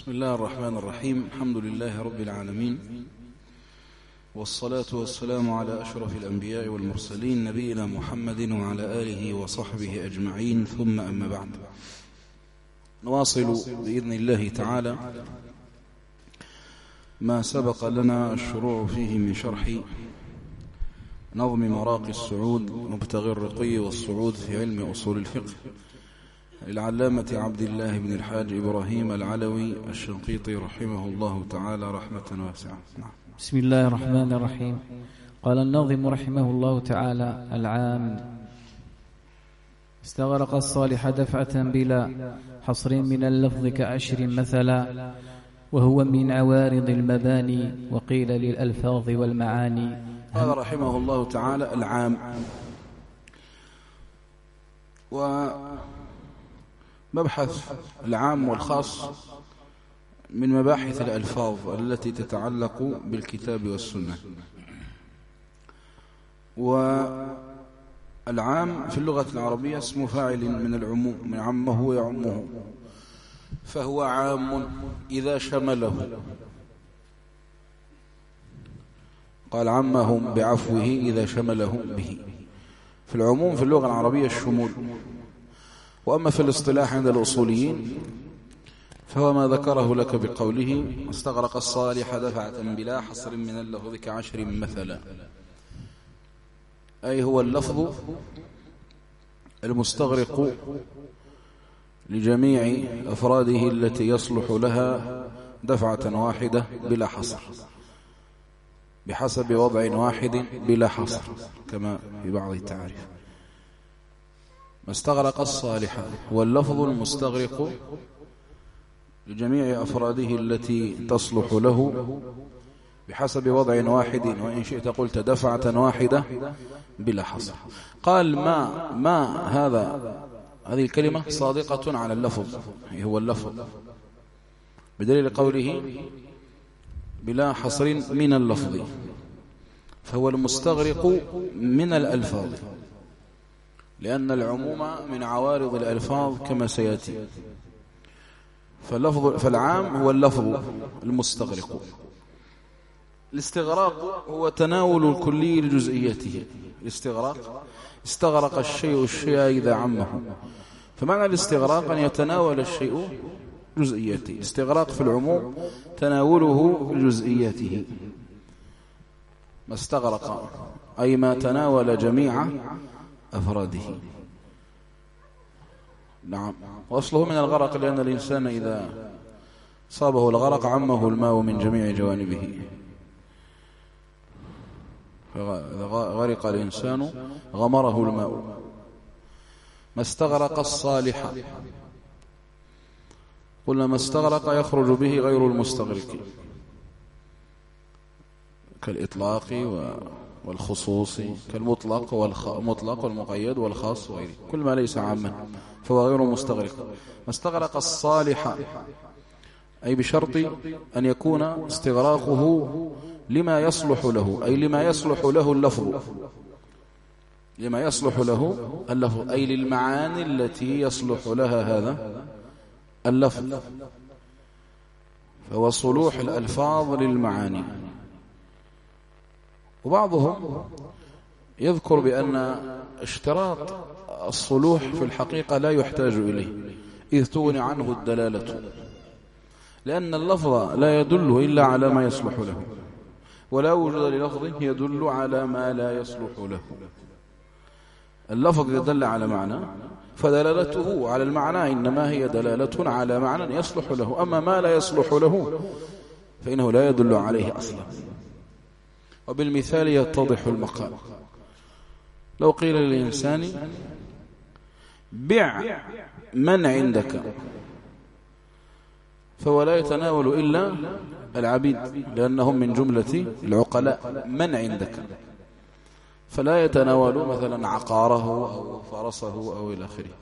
بسم الله الرحمن الرحيم. الحمد لله رب العالمين، والصلاة والسلام على أشرف الأنبياء والمرسلين نبينا محمد وعلى آله وصحبه أجمعين، ثم أما بعد. نواصل بإذن الله تعالى ما سبق لنا الشروع فيه من شرح نظم مراقي السعود مبتغي الرقي والصعود في علم أصول الفقه للعلامة عبد الله بن الحاج إبراهيم العلوي الشنقيطي رحمه الله تعالى رحمة واسعة. بسم الله الرحمن الرحيم. قال الناظم رحمه الله تعالى: العام استغرق الصالح دفعة بلا حصر من اللفظ كعشر مثلا، وهو من عوارض المباني وقيل للألفاظ والمعاني. هذا رحمه الله تعالى العام، ومبحث العام والخاص من مباحث الألفاظ التي تتعلق بالكتاب والسنة. والعام في اللغة العربية اسم فاعل من العموم، من عمه يعمه، فهو عام إذا شمله. قال عمهم بعفوه إذا شملهم به. في العموم في اللغة العربية الشمول، وأما في الاصطلاح عند الأصوليين فهو ما ذكره لك بقوله استغرق الصالح دفعة بلا حصر من اللفظ كعشر مثلا، أي هو اللفظ المستغرق لجميع أفراده التي يصلح لها دفعة واحدة بلا حصر، بحسب وضع واحد بلا حصر، كما في بعض التعريف. ما استغرق الصالح هو اللفظ المستغرق لجميع أفراده التي تصلح له بحسب وضع واحد، وإن شئت قلت دفعة واحدة بلا حصر. قال ما هذه الكلمة صادقة على اللفظ، هو اللفظ، بدليل قوله بلا حصر من اللفظ، فهو المستغرق من الألفاظ، لأن العموم من عوارض الألفاظ كما سيأتي. فالعام هو اللفظ المستغرق. الاستغراق هو تناول الكلي لجزئيته. الاستغراق استغرق الشيء إذا عمه، فمعنى الاستغراق أن يتناول الشيء جزئيته. استغراق في العموم تناوله لجزئيته. ما استغرق أي ما تناول جميع أفراده. نعم، وأصله من الغرق، لأن الإنسان إذا صابه الغرق عمه الماء من جميع جوانبه. إذا غرق الإنسان غمره الماء. ما استغرق الصالح، قلنا ما استغرق يخرج به غير المستغرق، كالإطلاق والخصوص، كالمطلق والمطلق والمقيد والخاص وغيره، كل ما ليس عاما فهو غير مستغرق. ما استغرق الصالح أي بشرط أن يكون استغراقه لما يصلح له، أي لما يصلح له اللفظ، لما يصلح له اللفظ، أي للمعاني التي يصلح لها هذا اللفظ. فهو صلوح الألفاظ للمعاني. وبعضهم يذكر بأن اشتراط الصلوح في الحقيقة لا يحتاج إليه، إذ تغني عنه الدلالة، لأن اللفظ لا يدل إلا على ما يصلح له، ولا وجود للفظ يدل على ما لا يصلح له. اللفظ يدل على معنى فدلالته على المعنى إنما هي دلالة على معنى يصلح له، أما ما لا يصلح له فإنه لا يدل عليه أصلا. وبالمثال يتضح المقال. لو قيل للإنسان بع من عندك، فهو لا يتناول إلا العبيد، لأنهم من جملة العقلاء. من عندك، فلا يتناول مثلا عقاره أو فرسه أو إلى آخره.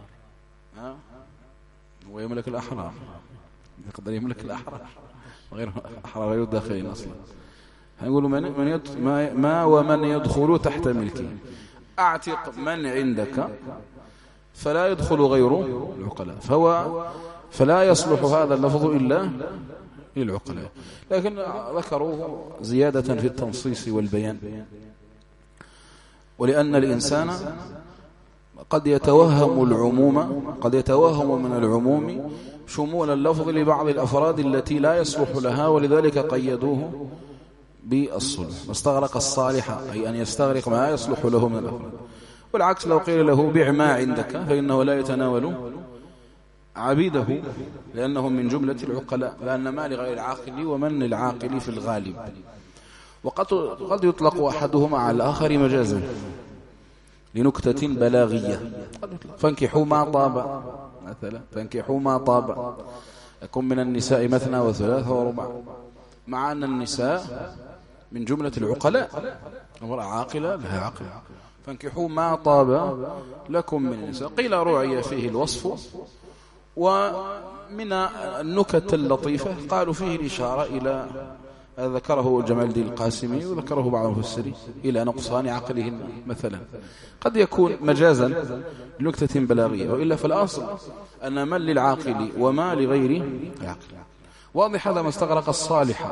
ويملك الأحرار، يقدر يملك الأحرار، غير أحرار غير داخلين أصلا. هنقول ما ومن يدخل تحت ملكه. أعتق من عندك، فلا يدخل غير العقلاء. فهو فلا يصلح هذا اللفظ إلا للعقلاء. لكن ذكروه زيادة في التنصيص والبيان، ولأن الإنسان قد يتوهم من العموم شمول اللفظ لبعض الأفراد التي لا يصلح لها، ولذلك قيدوه بالصلح. واستغرق الصالح أي أن يستغرق ما يصلح له من الأفراد. والعكس لو قيل له بيع ما عندك فإنه لا يتناول عبيده، لأنهم من جملة العقلاء، لأن ما لغير العاقل ومن العاقل في الغالب. وقد يطلق أحدهما على الآخر مجازا لنكتة بلاغية. فانكحوا ما طاب مثلا، فانكحوا ما طاب يكون من النساء مثنى وثلاث ورباع، مع أن النساء من جملة العقلاء، امرأة عاقلة لها عقل. فانكحوا ما طاب لكم من النساء. قيل رعي فيه الوصف، ومن النكت اللطيفة قالوا فيه الإشارة إلى ذكره جمال الدين القاسمي وذكره بعض المفسرين إلى نقصان عقلهن مثلا. قد يكون مجازا لنكتة بلاغية، وإلا فالأصل أن من للعاقل وما لغير العاقل. واضح هذا. ما استغرق الصالح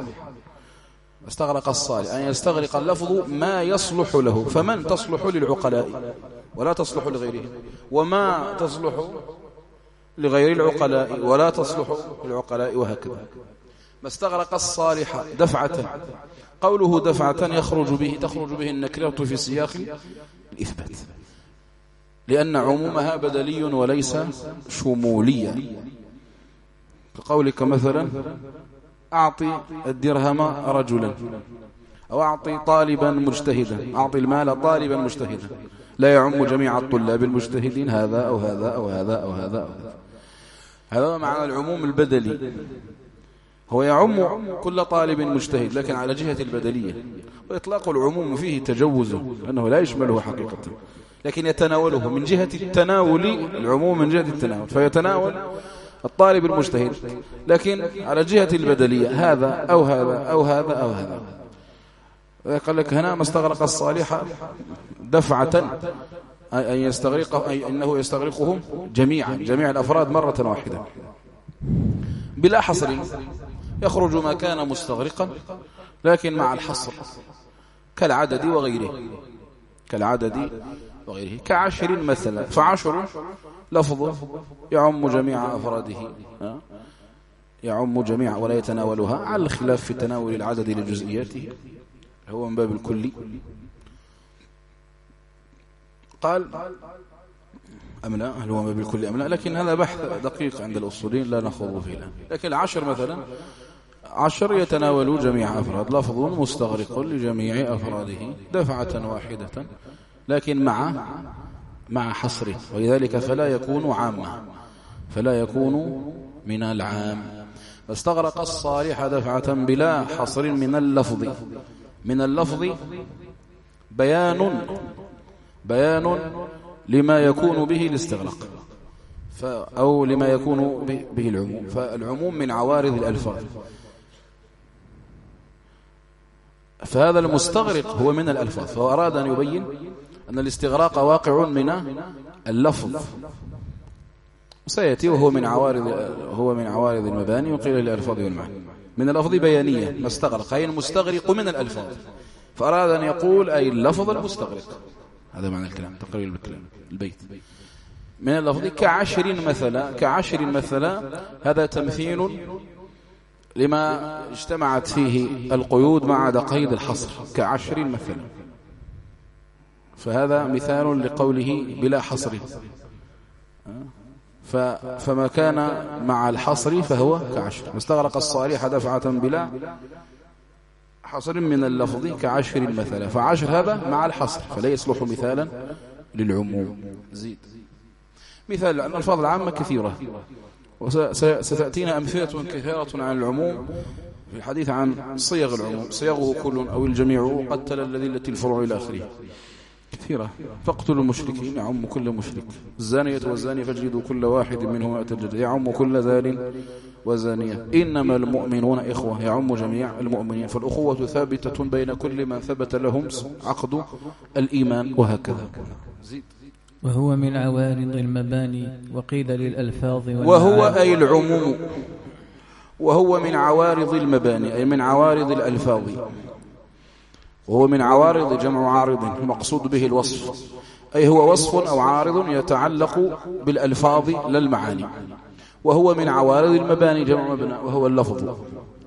أن يستغرق اللفظ ما يصلح له، فمن تصلح للعقلاء ولا تصلح لغيره، وما تصلح لغير العقلاء ولا تصلح للعقلاء، وهكذا. ما استغرق الصالح دفعة، قوله دفعة تخرج به النكرة في سياق الإثبات، لأن عمومها بدلي وليس شموليا. كقولك مثلا أعطي الدرهم رجلا، أو أعطي طالبا مجتهدا، أعطي المال طالبا مجتهدا، لا يعم جميع الطلاب المجتهدين هذا أو هذا أو هذا أو هذا أو هذا. هذا معنى العموم البدلي، هو يعم كل طالب مجتهد لكن على جهة البدلية. وإطلاق العموم فيه تجوز، لأنه لا يشمله حقيقة، لكن يتناوله من جهة التناول، العموم من جهة التناول، فيتناول الطالب المجتهد، لكن على جهة البدلية هذا أو هذا أو هذا أو هذا. قال لك هنا ما استغرق الصالح دفعة أن يستغرق، أي أنه يستغرقهم جميعا، جميع الأفراد مرة واحدة بلا حصر. يخرج ما كان مستغرقا لكن مع الحصر، كالعدد وغيره، كعشر مثلا، فعشر لفظ يعم جميع أفراده، يعم جميع ولا يتناولها، على الخلاف في تناول العدد لجزئياته، هو من باب الكلي. قال أم لا، هل هو من باب الكلي أم لا، لكن هذا بحث دقيق عند الأصولين لا نخوض فيه الآن. لكن العشر مثلا، عشر يتناول جميع أفراد، لفظ مستغرق لجميع أفراده دفعة واحدة، لكن مع حصره، ولذلك فلا يكون عاما، فلا يكون من العام. فاستغرق الصالح دفعة بلا حصر من اللفظ بيان لما يكون به الاستغراق، أو لما يكون به العموم. فالعموم من عوارض الألفاظ، فهذا المستغرق هو من الألفاظ، فأراد أن يبين أن الاستغراق واقع من اللفظ، سيأتي وهو من عوارض المباني، وقيل للألفاظ والمعنى. من اللفظ بيانية ما استغرق، أي المستغرق من الألفاظ، فأراد أن يقول أي اللفظ المستغرق. هذا معنى الكلام، تقرير بالكلام البيت. من اللفظ كعشر مثلا، هذا تمثيل لما اجتمعت فيه القيود ما عدا قيد الحصر، كعشر مثلا، فهذا مثال لقوله بلا حصر. فما كان مع الحصر فهو كعشر. مستغرق الصالح دفعة بلا حصر من اللفظ كعشر مثلا، فعشر هذا مع الحصر فلا يصلح مثالا للعموم. زيد مثال، لأن الألفاظ العامة كثيرة، وستأتينا أمثلة كثيرة عن العموم في الحديث عن صيغ العموم، صيغه كل أو الجميع، قتل التي الفروع إلى آخره، كثيرة. فاقتلوا المشركين يعم كل مشرك، الزانية والزاني فاجلدوا كل واحد منهما الجلد، يعم كل زان وزانية، إنما المؤمنون إخوة يعم جميع المؤمنين، فالأخوة ثابتة بين كل من ثبت لهم عقد الإيمان، وهكذا. زيد وهو من عوارض المباني وقيل للألفاظ وهو أي العموم، وهو من عوارض المباني أي من عوارض الألفاظ، وهو من عوارض جمع عارض المقصود به الوصف، أي هو وصف أو عارض يتعلق بالألفاظ لا المعاني. وهو من عوارض المباني جمع مبنى وهو اللفظ.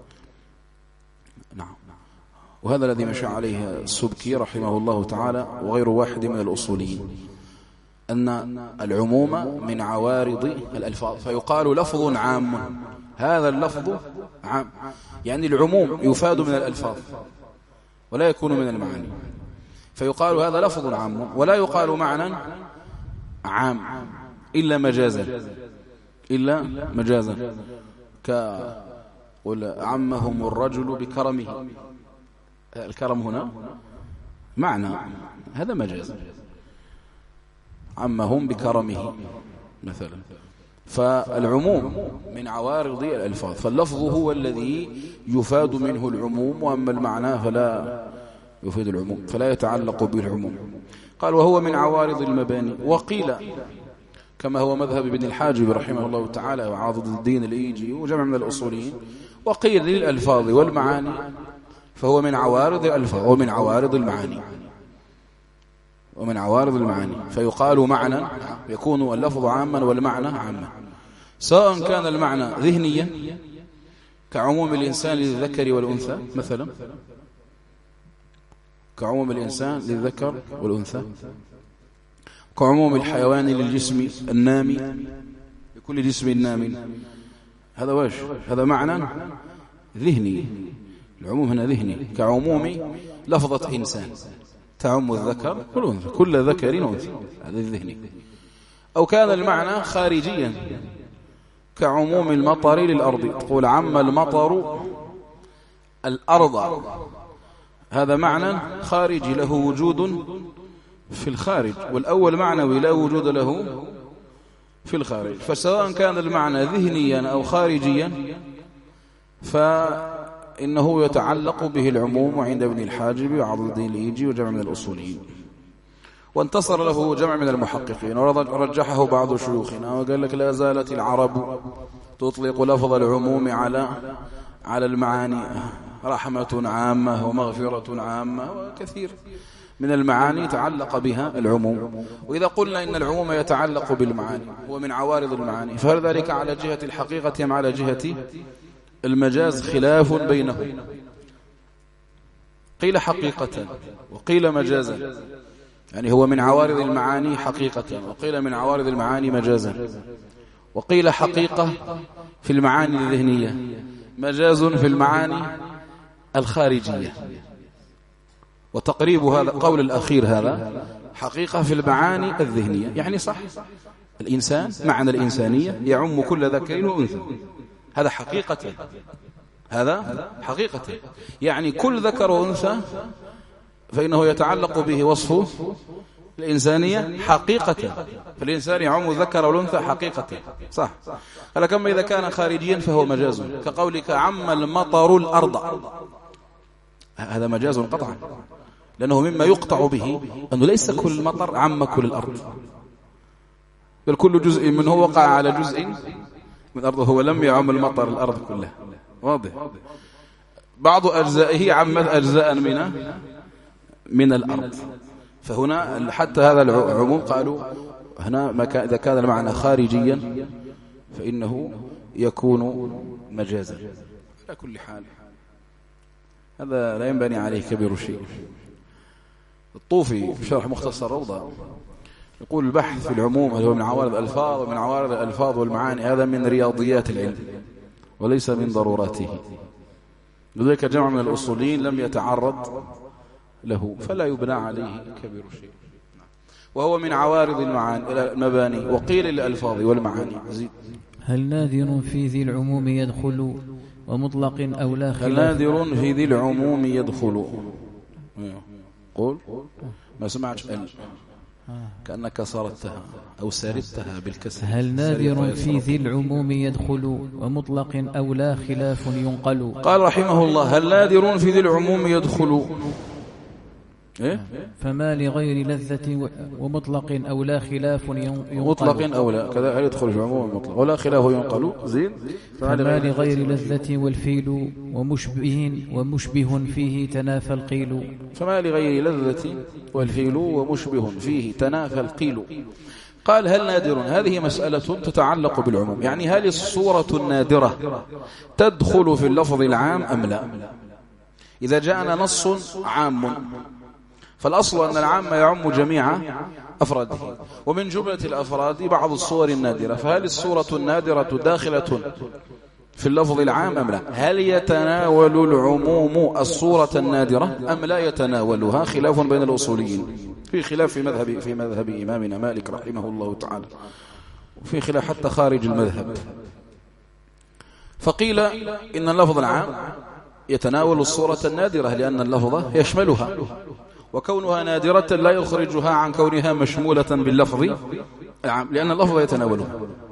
نعم. وهذا الذي مشى عليه السبكي رحمه الله تعالى وغير واحد من الأصوليين، أن العموم من عوارض الألفاظ، فيقال لفظ عام، هذا اللفظ عام، يعني العموم يفاد من الألفاظ ولا يكون من المعاني، فيقال هذا لفظ عام، ولا يقال معنى عام إلا مجازا كقل عمهم الرجل بكرمه، الكرم هنا معنى، هذا مجاز، عمهم بكرمه مثلا. فالعموم من عوارض الألفاظ، فاللفظ هو الذي يفاد منه العموم، وأما المعنى فلا يفيد العموم، فلا يتعلق بالعموم. قال وهو من عوارض المباني. وقيل كما هو مذهب ابن الحاجب رحمه الله تعالى وعاضد الدين الإيجي وجمع من الأصوليين، وقيل للألفاظ والمعاني فهو من عوارض الألفاظ ومن عوارض المعاني، ومن عوارض المعاني، فيقال معنى، يكون اللفظ عاما والمعنى عاما، سواء كان المعنى ذهنيا كعموم الإنسان للذكر والأنثى مثلا، كعموم الإنسان للذكر والأنثى، كعموم الحيوان للجسم النامي لكل جسم نام، هذا واش هذا معنى ذهني، العموم هنا ذهني، كعموم لفظة إنسان تعم الذكر والأنثى، كل ذكر وأنثى، هذا الذهني. أو كان المعنى خارجيا كعموم المطر للأرض، تقول عم المطر الأرض، هذا معنى خارجي له وجود في الخارج، والأول معنوي لا وجود له في الخارج. فسواء كان المعنى ذهنيا أو خارجيا فإنه يتعلق به العموم عند ابن الحاجب وعضد الدين الإيجي وجمع من الأصوليين. وانتصر له جمع من المحققين ورجحه بعض شيوخنا وقال لك لا زالت العرب تطلق لفظ العموم على المعاني، رحمة عامة ومغفرة عامة، وكثير من المعاني تعلق بها العموم. وإذا قلنا إن العموم يتعلق بالمعاني ومن عوارض المعاني، فهل ذلك على جهة الحقيقة أم على جهة المجاز؟ خلاف بينهم، قيل حقيقة وقيل مجازا، يعني هو من عوارض المعاني حقيقة، وقيل من عوارض المعاني مجازا، وقيل حقيقة في المعاني الذهنية، مجاز في المعاني الخارجية. وتقريب هذا قول الأخير هذا حقيقة في المعاني الذهنية، يعني صح، الإنسان معنى الإنسانية يعم كل ذكر وأنثى، هذا حقيقة، هذا حقيقة، يعني كل ذكر وأنثى فإنه يتعلق به وصف الإنسانية حقيقة، فالإنسان يعم الذكر والأنثى حقيقة، صح. كما إذا كان خارجيا فهو مجاز، كقولك عم المطر الأرض، هذا مجاز قطعا، لأنه مما يقطع به أنه ليس كل المطر عم كل الأرض، بل كل جزء منه وقع على جزء من أرضه، هو لم يعم المطر الأرض كلها، واضح. بعض أجزائه عمت أجزاء من الأرض، فهنا حتى هذا العموم قالوا هنا إذا كان المعنى خارجيا فإنه يكون مجازا. على كل حال هذا لا ينبني عليه كبير شيء. الطوفي في شرح مختصر روضة يقول البحث في العموم هو من عوارض الألفاظ، ومن عوارض الألفاظ والمعاني هذا من رياضيات العلم وليس من ضروراته، لذلك جمع من الأصوليين لم يتعرض له، فلا يبنى عليه كبير شيء. وهو من عوارض المباني. وقيل للألفاظ والمعاني زيد. هل نادر في ذي العموم يدخل ومطلق أو لا خلاف؟ هل نادر في ذي العموم يدخل، قول ما سمعت كأنك صارتها أو سردتها بالكسر. هل نادر في ذي العموم يدخل ومطلق أو لا خلاف ينقل؟ قال رحمه الله هل نادر في ذي العموم يدخل، فما لغير لذة ومطلق أو لا خلاف ينقل. مطلق أو لا كذا هل يدخل في عموم المطلق ولا خلاف ينقل زين. فما لغير لذة والفيل ومشبه فيه تنافى القيل. فما لغير لذة والفيل ومشبه فيه تنافى القيل. قال هل نادر؟ هذه مسألة تتعلق بالعموم، يعني هل الصورة النادرة تدخل في اللفظ العام أم لا؟ إذا جاءنا نص عام فالأصل أن العام يعم جميع أفراده، ومن جملة الأفراد بعض الصور النادرة، فهل الصورة النادرة داخلة في اللفظ العام أم لا؟ هل يتناول العموم الصورة النادرة أم لا يتناولها؟ خلاف بين الأصوليين، في خلاف في مذهب إمامنا مالك رحمه الله تعالى، وفي خلاف حتى خارج المذهب. فقيل إن اللفظ العام يتناول الصورة النادرة لأن اللفظ يشملها، وكونها نادرة لا يخرجها عن كونها مشمولة باللفظ العام لأن اللفظ يتناولها.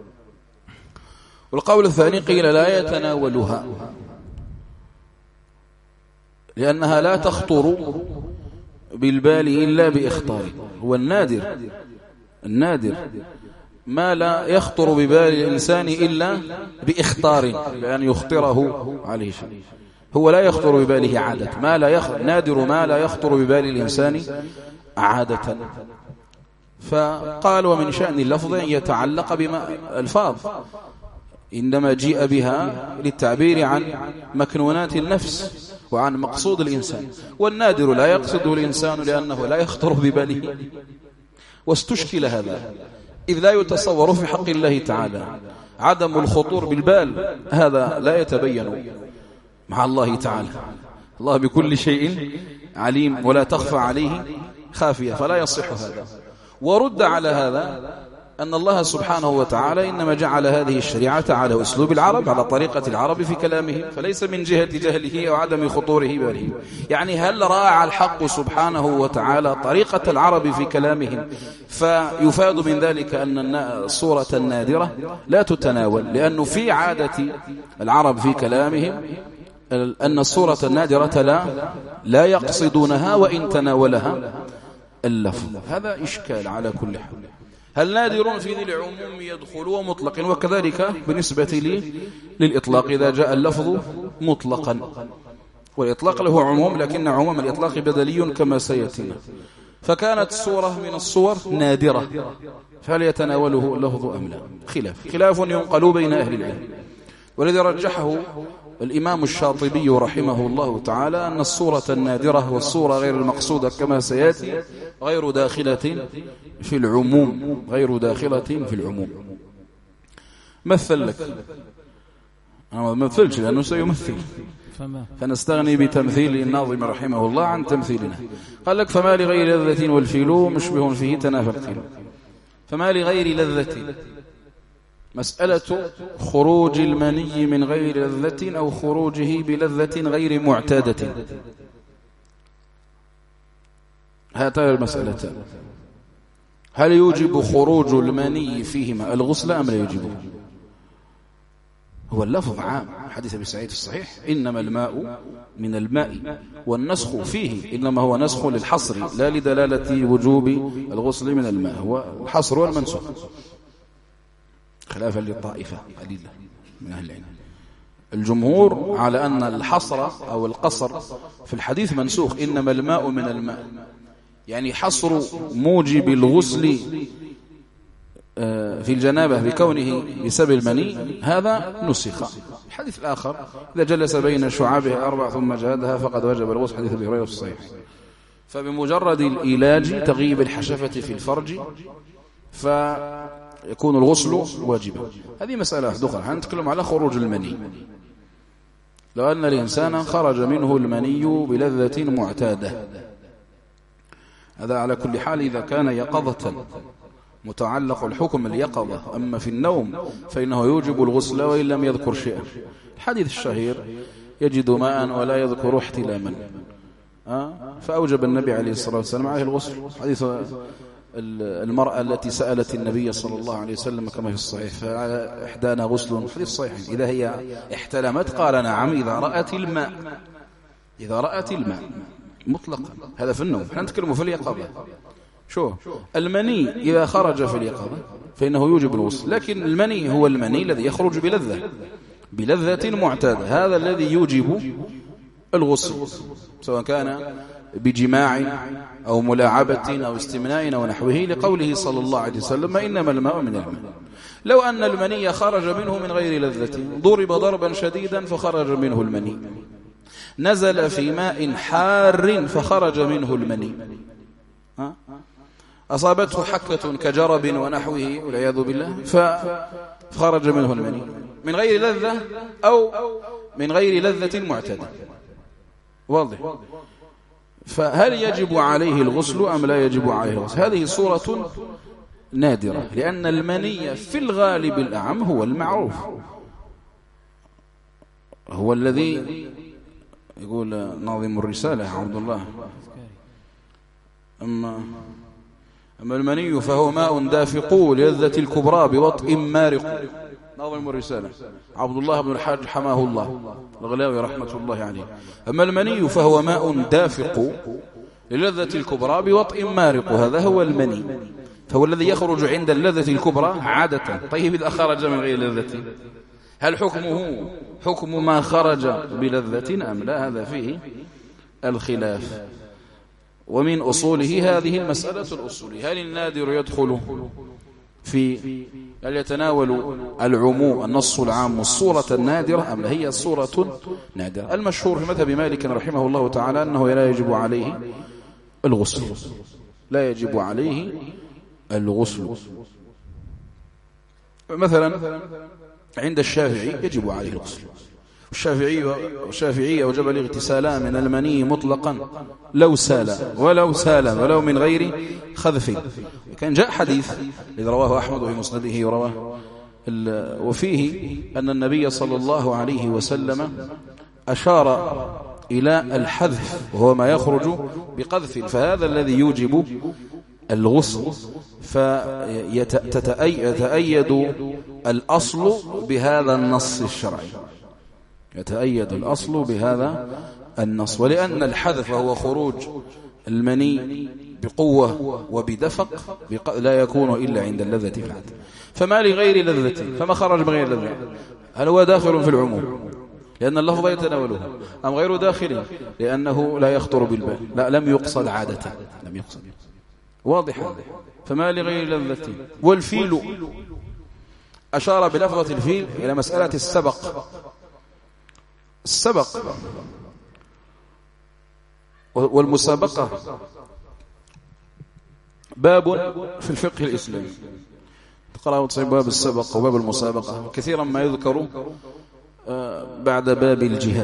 والقول الثاني قيل لا يتناولها لأنها لا تخطر بالبال إلا بإخطار. هو النادر ما لا يخطر ببال الإنسان إلا بإخطار، لأن يخطره عليه شيء. هو لا يخطر بباله عادة، نادر ما لا يخطر ببال الإنسان عادة. فقال ومن شأن اللفظ أن يتعلق بما الفاظ إنما جيء بها للتعبير عن مكنونات النفس وعن مقصود الإنسان، والنادر لا يقصده الإنسان لأنه لا يخطر بباله. واستشكل هذا إذ لا يتصور في حق الله تعالى عدم الخطور بالبال، هذا لا يتبين مع الله تعالى. الله بكل شيء عليم ولا تخفى عليه خافية، فلا يصح هذا. ورد على هذا أن الله سبحانه وتعالى إنما جعل هذه الشريعة على أسلوب العرب، على طريقة العرب في كلامهم، فليس من جهة جهله أو عدم خطوره باله. يعني هل راعى الحق سبحانه وتعالى طريقة العرب في كلامهم فيفاد من ذلك أن الصورة النادرة لا تتناول، لأنه في عادة العرب في كلامهم أن الصورة النادرة لا يقصدونها وإن تناولها اللفظ. هذا إشكال على كل حال. هل نادر في ذي العموم يدخل ومطلق؟ وكذلك بالنسبة للإطلاق إذا جاء اللفظ مطلقا، والإطلاق له عموم لكن عموم الإطلاق بدلي كما سيأتينا. فكانت الصورة من الصور نادرة، فهل يتناوله اللفظ أم لا؟ خلاف ينقل بين أهل العلم، والذي رجحه الإمام الشاطبي رحمه الله تعالى أن الصورة النادرة والصورة غير المقصودة كما سيأتي غير داخلة في العموم. مثل لك، أنا ما مثلش لأنه سيمثل، فنستغني بتمثيل الناظم رحمه الله عن تمثيلنا. قال لك فما لغير لذة والفيل مشبه فيه تنافى القيل. فما لغير لذة مسألة خروج المني من غير لذة أو خروجه بلذة غير معتادة، هاتان المسألتان. هل يوجب خروج المني فيهما الغسل أم لا يوجبه؟ هو اللفظ عام، حديث أبي سعيد الصحيح إنما الماء من الماء والنسخ فيه إنما هو نسخ للحصر لا لدلالة وجوب الغسل من الماء، هو الحصر والمنسوخ، خلافا للطائفة قليلة من أهل العلم. الجمهور على أن الحصر أو القصر في الحديث منسوخ، إنما الماء من الماء، يعني حصر موجب الغسل في الجنابة بكونه بسبب المني هذا نسخ. الحديث الآخر إذا جلس بين شعابها 4 ثم جهدها فقد وجب الغسل، حديث أبي هريرة في الصحيح. فبمجرد الإيلاج تغيب الحشفة في الفرج فيكون الغسل واجبا. هذه مسألة أخرى. هنتكلم على خروج المني. لو أن الإنسان خرج منه المني بلذة معتادة، هذا على كل حال إذا كان يقظة، متعلق الحكم اليقظة. أما في النوم فإنه يوجب الغسل وإن لم يذكر شيئا. الحديث الشهير يجد ماء ولا يذكر احتلاما، فأوجب النبي عليه الصلاة والسلام عليه الغسل. حديث المرأة التي سألت النبي صلى الله عليه وسلم كما في الصحيح فإحدانا غسل، حديث صحيح، إذا هي احتلمت قال نعم إذا رأت الماء. مطلقا، هذا في النوم، احنا نتكلم في اليقظة. شو المني إذا خرج في اليقظة فإنه يوجب الغسل، لكن المني هو المني الذي يخرج بلذة معتادة، هذا الذي يوجب الغسل، سواء كان بجماع أو ملاعبة أو استمناء أو نحوه، لقوله صلى الله عليه وسلم إنما الماء من الماء. لو أن المني خرج منه من غير لذة، ضرب ضربا شديدا فخرج منه المني، نزل في ماء حار فخرج منه المني، أصابته حكة كجرب ونحوه والعياذ بالله فخرج منه المني من غير لذة أو من غير لذة معتادة. واضح؟ فهل يجب عليه الغسل أم لا يجب عليه الغسل؟ هذه صورة نادرة، لأن المني في الغالب الأعم هو المعروف، هو الذي يقول ناظم الرسالة عبد الله: أما المني فهو ماء دافق للذة الكبرى بوطء مارق. ناظم الرسالة عبد الله بن الحاج حماه الله الغلاوي رحمة الله عليه. أما المني فهو ماء دافق للذة الكبرى بوطء مارق، هذا هو المني، فهو الذي يخرج عند اللذة الكبرى عادة. طيب إذا خرج من غير لذة، هل حكمه حكم ما خرج بلذة أم لا؟ هذا فيه الخلاف. ومن أصوله هذه المسألة الأصولية: هل النادر يدخل في هل يتناول العموم النص العام الصورة النادرة أم لا؟ هي صورة نادرة. المشهور في مذهب مالك رحمه الله تعالى أنه لا يجب عليه الغسل، لا يجب عليه الغسل. مثلا عند الشافعي يجب عليه الغسل، الشافعي أوجب الاغتسال من المني مطلقا لو سال ولو من غير خذف. كان جاء حديث إذا رواه أحمد في مسنده وفيه أن النبي صلى الله عليه وسلم أشار إلى الحذف وهو ما يخرج بقذف، فهذا الذي يوجب الغسل. فيتأيد الأصل بهذا النص الشرعي، يتأيد الأصل بهذا النص. ولأن الحذف هو خروج المني بقوة وبدفق لا يكون إلا عند اللذة فقط، فما لغير لذة، فما خرج بغير لذة، هل هو داخل في العموم لأن اللفظ يتناوله أم غير داخل لأنه لا يخطر بالبال؟ لا، لم يقصد عادة، لم يقصد. واضح هذا. فما لغير لذة. والفيل أشار بلفظة الفيل إلى مسألة السبق والمسابقة، باب في الفقه الإسلامي. تقرأوا تصيب باب السبق وباب المسابقة، كثيرا ما يذكر بعد باب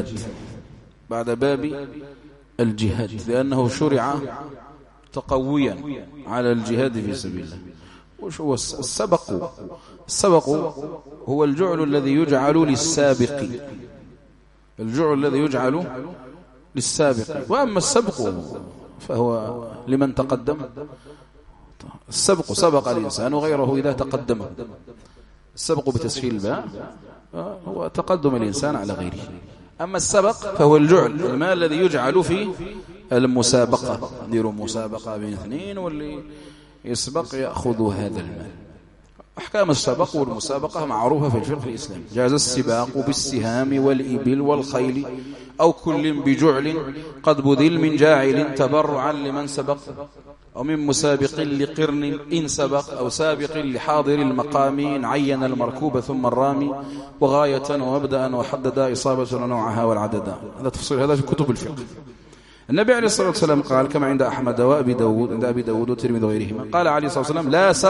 الجهاد، لأنه شرع تقويا على الجهاد في سبيل الله. وش هو السبق؟ السبق هو الجعل الذي يجعل للسابق، وأما السبق فهو لمن تقدم. السبق سبق الإنسان غيره إذا تقدم، السبق بتسهيل الباء هو تقدم الإنسان على غيره. أما السبق فهو الجعل، المال الذي يجعل في المسابقة، نديروا مسابقة بين اثنين واللي يسبق يأخذ هذا المال. أحكام السبق والمسابقة معروفة في الفقه الإسلامي. جاز السباق بالسهام والإبل والخيل أو كل بجعل قد بذل من جاعل تبرعا لمن سبق، أو من مسابق لقرن إن سبق، أو سابق لحاضر المقام إن عين المركوب ثم الرامي، وغاية ومبدأ وحدد إصابة ونوعها والعدد. هذا تفصيل هذا في كتب الفقه. النبي عليه الصلاة والسلام قال كما عند أحمد وأبي داود، عند أبي داود والترمذي وغيرهما، قال عليه الصلاة والسلام: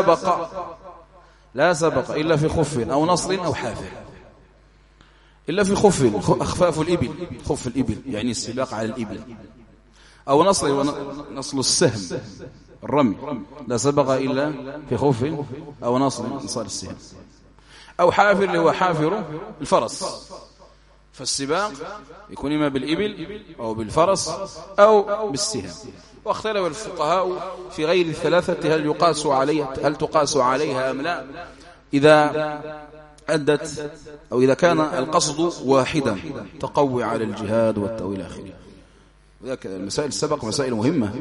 لا سبق إلا في خف أو نصر أو حافر. إلا في خف، أخفاف الإبل، خف الإبل يعني السباق على الإبل، أو نصل السهم الرمي، لا سبق إلا في خف أو نصل السهم، أو حافر اللي هو حافر الفرس. فالسباق يكون إما بالإبل أو بالفرس أو بالسهم. واختلف الفقهاء في غير الثلاثة هل تقاس عليها أم لا، إذا أدت أو إذا كان القصد واحدا تقوي على الجهاد والتأويل آخره. وذلك المسائل السبق مسائل مهمة،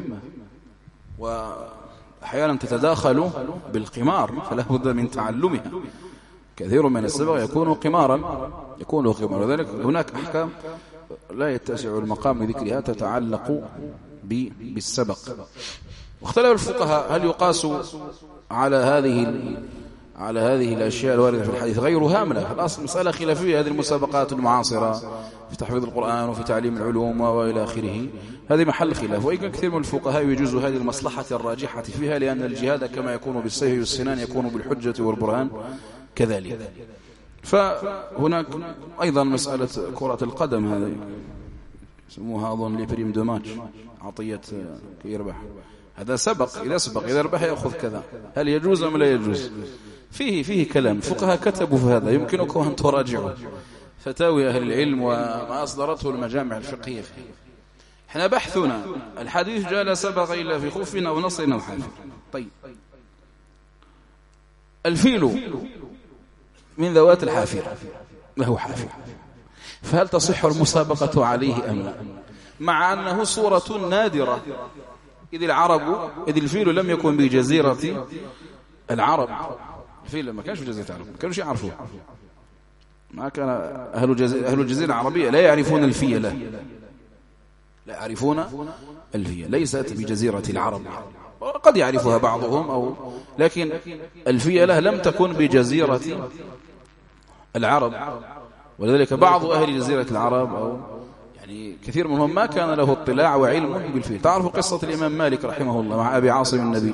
وأحيانا تتداخل بالقمار، فلا بد من تعلمها. كثير من السبق يكون قمارا، وذلك هناك أحكام لا يتسع المقام لذكرها تتعلق بالسبق. واختلف الفقهاء هل يقاس على هذه الأشياء الواردة في الحديث غيرها أم لا؟ الأصل مسألة خلافية. هذه المسابقات المعاصرة في تحفيظ القرآن وفي تعليم العلوم وإلى آخره، هذه محل خلاف. وإن كان كثير من الفقهاء يجوز هذه المصلحة الراجحة فيها، لأن الجهاد كما يكون بالسيف والسنان يكون بالحجة والبرهان كذلك. فهناك أيضا مسألة كرة القدم، هذه يسموها أظن لبريم دو ماتش، عطية كي يربح. هذا إذا ربح يأخذ كذا. هل يجوز أم لا يجوز؟ فيه كلام، الفقهاء كتبوا في هذا، يمكنكم أن تراجعوا فتاوي أهل العلم وما أصدرته المجامع الفقهية فيه. احنا بحثنا الحديث جاء لا سبق إلا في خف أو نصر أو حافر. طيب، الفيل من ذوات الحافر، له حافر، فهل تصح المسابقة عليه أم لا؟ مع أنه صورة نادرة، إذ الفيل لم يكن بجزيرة العرب. الفيل ما كانش في جزيرة العرب، ما كانوش يعرفوه، ما كان أهل الجزيرة العربية لا يعرفون الفيلة، لا يعرفون الفيلة، ليست بجزيرة العرب، قد يعرفها بعضهم لكن الفيلة لم تكن بجزيرة العرب. ولذلك بعض أهل جزيرة العرب يعني كثير منهم ما كان له اطلاع وعلم بالفيل. تعرفوا قصة الإمام مالك رحمه الله مع أبي عاصم النبيل؟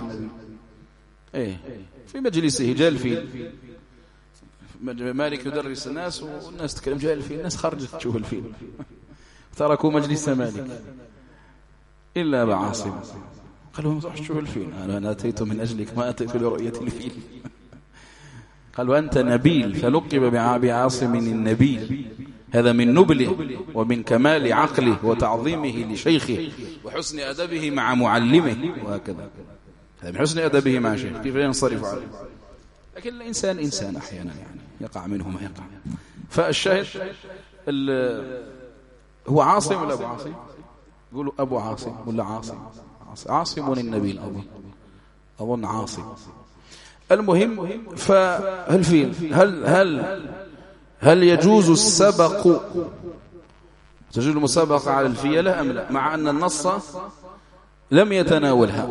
في مجلسه جاء الفيل، مالك يدرس الناس والناس تكلم، جاء الفيل، الناس خرجت تشوف الفيل، تركوا مجلس مالك إلا أبا عاصم. قالوا ما تروح تشوف الفيل، أنا أتيت من أجلك ما أتيت لرؤية الفيل. قالوا أنت نبيل، فلقب بأبي عاصم النبيل، هذا من نبله ومن كمال عقله وتعظيمه لشيخه وحسن أدبه مع معلمه، وهكذا. هذا من حسن أدبه مع شيخه، كيف ينصرف عليه. لكن الإنسان إنسان أحيانا يعني يقع منه ما يقع. فالشاهد هو عاصم ولا أبو عاصم؟ يقولوا أبو عاصم ولا عاصم النبيل، أظن عاصم. المهم، فالفيل هل يجوز السبق، تجوز المسابقة على الفيلة أم لا؟ مع أن النص لم يتناولها،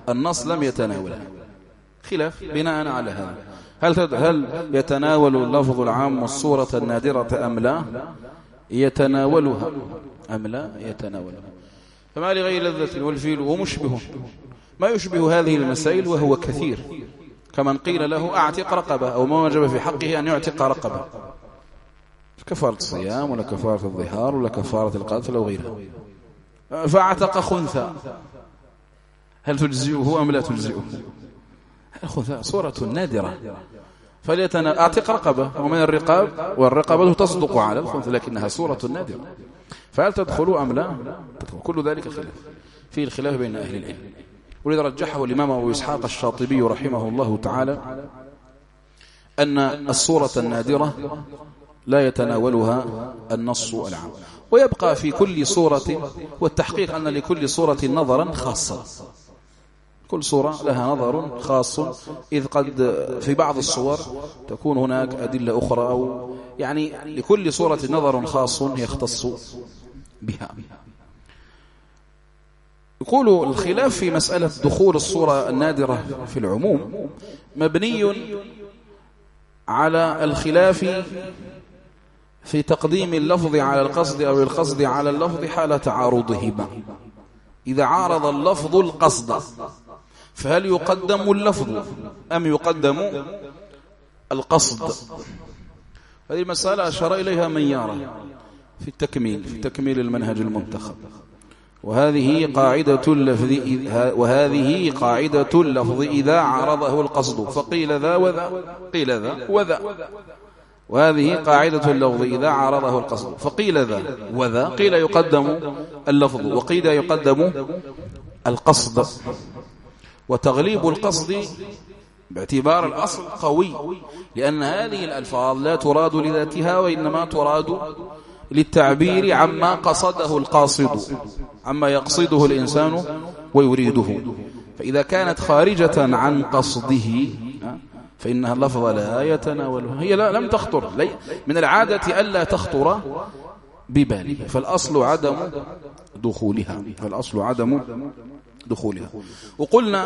خلاف بناء على هذا. هل يتناول اللفظ العام والصورة النادرة أم لا؟ يتناولها أم لا يتناولها؟ فما لغير لذة والفيل ومشبه ما يشبه هذه المسائل، وهو كثير، كمن قيل له أعتق رقبة، أو ما وجب في حقه أن يعتق رقبة، كفارة الصيام ولا كفارة الظهار ولا كفارة القتل أو غيرها. فاعتق خنثى، هل تجزئه أم لا تجزئه؟ الخنثى صورة نادرة، أعتق رقبة، ومن الرقاب، والرقبة تصدق على الخنثى، لكنها صورة نادرة، فهل تدخلوا أم لا تدخل؟ كل ذلك خلاف، فيه الخلاف بين أهل العلم. ولذا رجحه الإمام أبو إسحاق الشاطبي رحمه الله تعالى أن الصورة النادرة لا يتناولها النص العام، ويبقى في كل صورة، والتحقيق أن لكل صورة نظرا خاصا، كل صورة لها نظر خاص، إذ قد في بعض الصور تكون هناك أدلة أخرى، أو يعني لكل صورة نظر خاص يختص بها. يقول الخلاف في مسألة دخول الصورة النادرة في العموم مبني على الخلاف في تقديم اللفظ على القصد أو القصد على اللفظ حال تعارضهما. إذا عارض اللفظ القصد فهل يقدم اللفظ أم يقدم القصد؟ هذه المسألة أشار إليها من يرى في تكميل المنهج المنتخب. وهذه قاعدة اللفظ إذا عارضه القصد، فقيل ذا وذا، قيل ذا وذا. وهذه قاعدة اللفظ إذا عارضه القصد، فقيل ذا وذا، قيل يقدم اللفظ وقيل يقدم القصد. وتغليب القصد باعتبار الأصل قوي، لأن هذه الألفاظ لا تراد لذاتها، وإنما تراد للتعبير عما قصده القاصد، عما يقصده الإنسان ويريده. فإذا كانت خارجة عن قصده فإنها اللفظ لا يتناولها، هي لم تخطر، من العادة ألا تخطر بباله، فالأصل عدم دخولها. وقلنا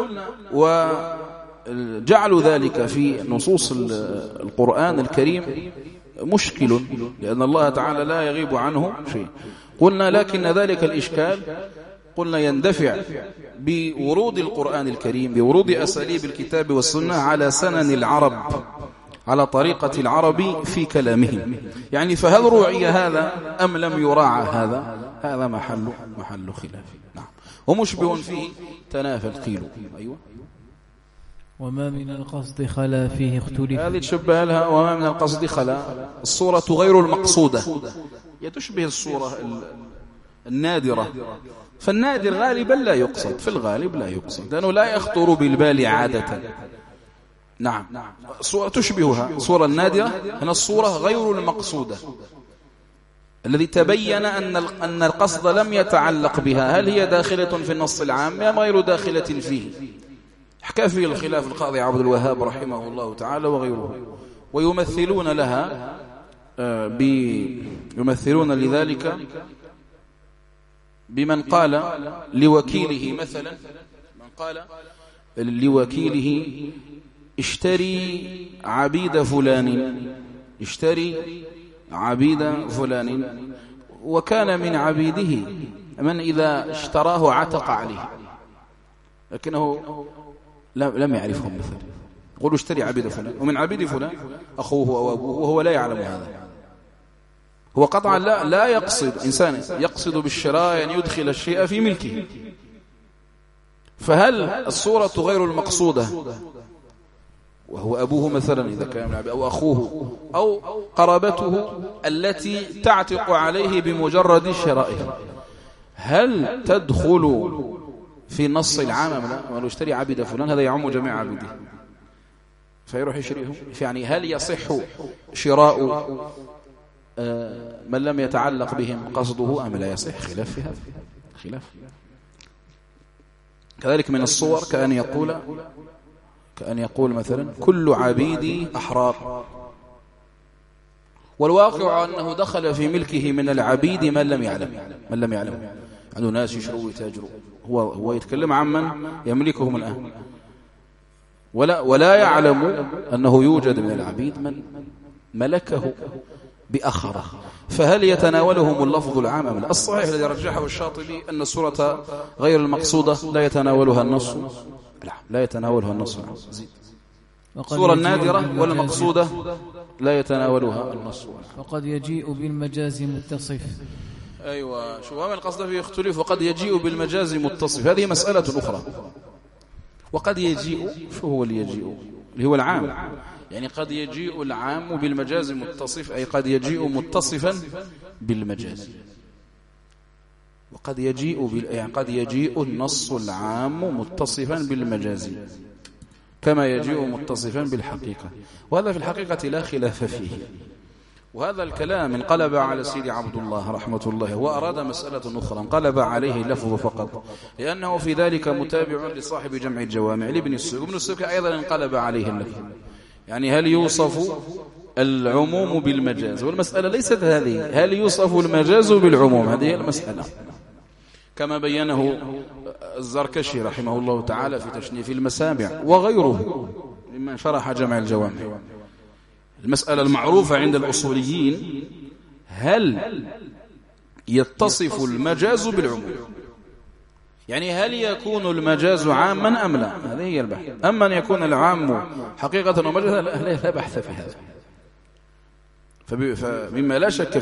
وجعل ذلك في نصوص القرآن الكريم مشكل، لأن الله تعالى لا يغيب عنه شيء. قلنا لكن ذلك الإشكال قلنا يندفع بورود القرآن الكريم، بورود أساليب الكتاب والسنة على سنن العرب، على طريقة العرب في كلامهم. يعني فهل رعي هذا أم لم يراعى هذا محل خلاف. نعم. ومشبه فيه تنافى القيل. أيوة. وما من القصد خلا فيه اختلف، هذه تشبه لها وما من القصد خلا. الصورة غير المقصودة تشبه الصورة النادرة، فالنادر غالبا لا يقصد، في الغالب لا يقصد لأنه لا يخطر بالبال عادة. نعم. صورة تشبهها صورة النادرة هنا الصورة غير المقصودة الذي تبين أن القصد لم يتعلق بها، هل هي داخلة في النص العام أم غير داخلة فيه. حكى فيه الخلاف القاضي عبد الوهاب رحمه الله تعالى وغيره، ويمثلون لها يمثلون لذلك بمن قال لوكيله مثلا، من قال لوكيله اشتري عبيد فلان، وكان من عبيده من إذا اشتراه عتق عليه، لكنه لم يعرفهم مثلا، يقول اشتري عبيد فلان، ومن عبيد فلان أخوه أو أبوه وهو لا يعلم هذا. هو قطعا لا يقصد، إنسان يقصد بالشراء أن يدخل الشيء في ملكه. فهل الصورة غير المقصودة وهو أبوه مثلا إذا كان من عبيد، أو أخوه أو قرابته التي تعتق عليه بمجرد شرائه، هل تدخل في نص العام؟ ولو اشتري عبيد فلان هذا يعم جميع عبيده فيروح يشتريه. يعني هل يصح شراء من لم يتعلق بهم قصده أم لا يصح؟ خلاف في هذا، خلاف. كذلك من الصور كأن يقول مثلا كل عبيدي أحرار، والواقع أنه دخل في ملكه من العبيد من لم يعلم. عنده ناس يشروا ويتاجروا، هو يتكلم عمن يملكهم الآن، ولا يعلم أنه يوجد من العبيد من ملكه بأخره. فهل يتناولهم اللفظ العام أم لا؟ الصحيح الذي رجحه الشاطبي أن الصورة غير المقصودة لا يتناولها النص، لا يتناولها النص. الصورة النادرة والمقصودة لا يتناولها النص. وقد يجيء بالمجاز متصف. أيوة، شو هم القصد فيه يختلف. وقد يجيء بالمجاز متصف، هذه مسألة أخرى. وقد يجيء، شو هو اللي يجيء؟ اللي هو العام. يعني قد يجيء العام بالمجاز متصف، أي قد يجيء متصفا بالمجاز. وقد يجيء يعني قد يجيء النص العام متصفا بالمجاز كما يجيء متصفا بالحقيقة، وهذا في الحقيقة لا خلاف فيه. وهذا الكلام انقلب على سيدي عبد الله رحمة الله، وأراد مسألة أخرى انقلب عليه اللفظ فقط، لأنه في ذلك متابع لصاحب جمع الجوامع لابن السوق. ابن السوق أيضا انقلب عليه اللفظ، يعني هل يوصف العموم بالمجاز؟ والمسألة ليست هذه، هل يوصف المجاز بالعموم؟ هذه المسألة كما بينه الزركشي رحمه الله تعالى في تشنيف المسامع وغيره ممن شرح جمع الجوامع. المسألة المعروفة عند الأصوليين، هل يتصف المجاز بالعموم؟ يعني هل يكون المجاز عاما أم لا؟ هذه هي البحث. أما أن يكون العام حقيقة ومجازا لا بحث في هذا. فمما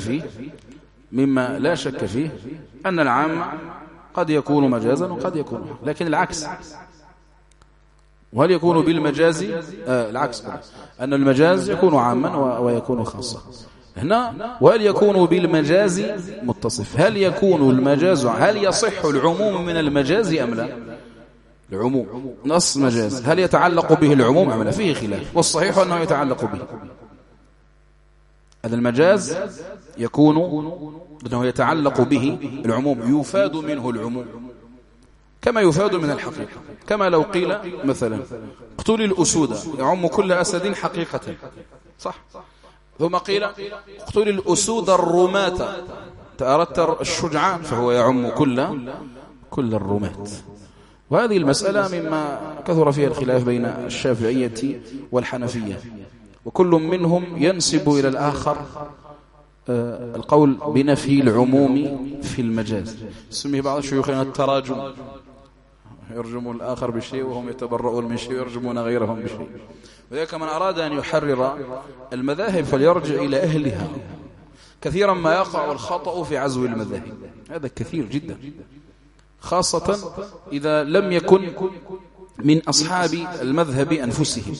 لا شك فيه أن العام قد يكون مجازا وقد يكون، لكن العكس. وهل يكون بالمجاز العكس، أن المجاز يكون عاما ويكون خاصا هنا. وهل يكون بالمجاز متصف؟ هل يكون المجاز، هل يصح العموم من المجاز أم لا؟ العموم نص مجاز هل يتعلق به العموم أم لا؟ فيه خلاف، والصحيح أنه يتعلق به. هذا المجاز يكون أنه يتعلق به العموم، يفاد منه العموم كما يفاد من الحقيقة. كما لو قيل مثلا اقتل الأسود، يعم كل أسد حقيقة، صح؟ ثم قيل اقتل الأسود الرماة، أردت الشجعان، فهو يعم كل الرماة. وهذه المسألة مما كثر فيها الخلاف بين الشافعية والحنفية، وكل منهم ينسب إلى الآخر القول بنفي العموم في المجاز. سميه بعض شيوخنا التراجم، يرجم الآخر بشيء وهم يتبرؤون من شيء ويرجمون غيرهم بشيء. وذلك من أراد أن يحرر المذاهب فليرجع إلى أهلها. كثيرا ما يقع الخطأ في عزو المذاهب، هذا كثير جدا، خاصة إذا لم يكن من أصحاب المذهب أنفسهم.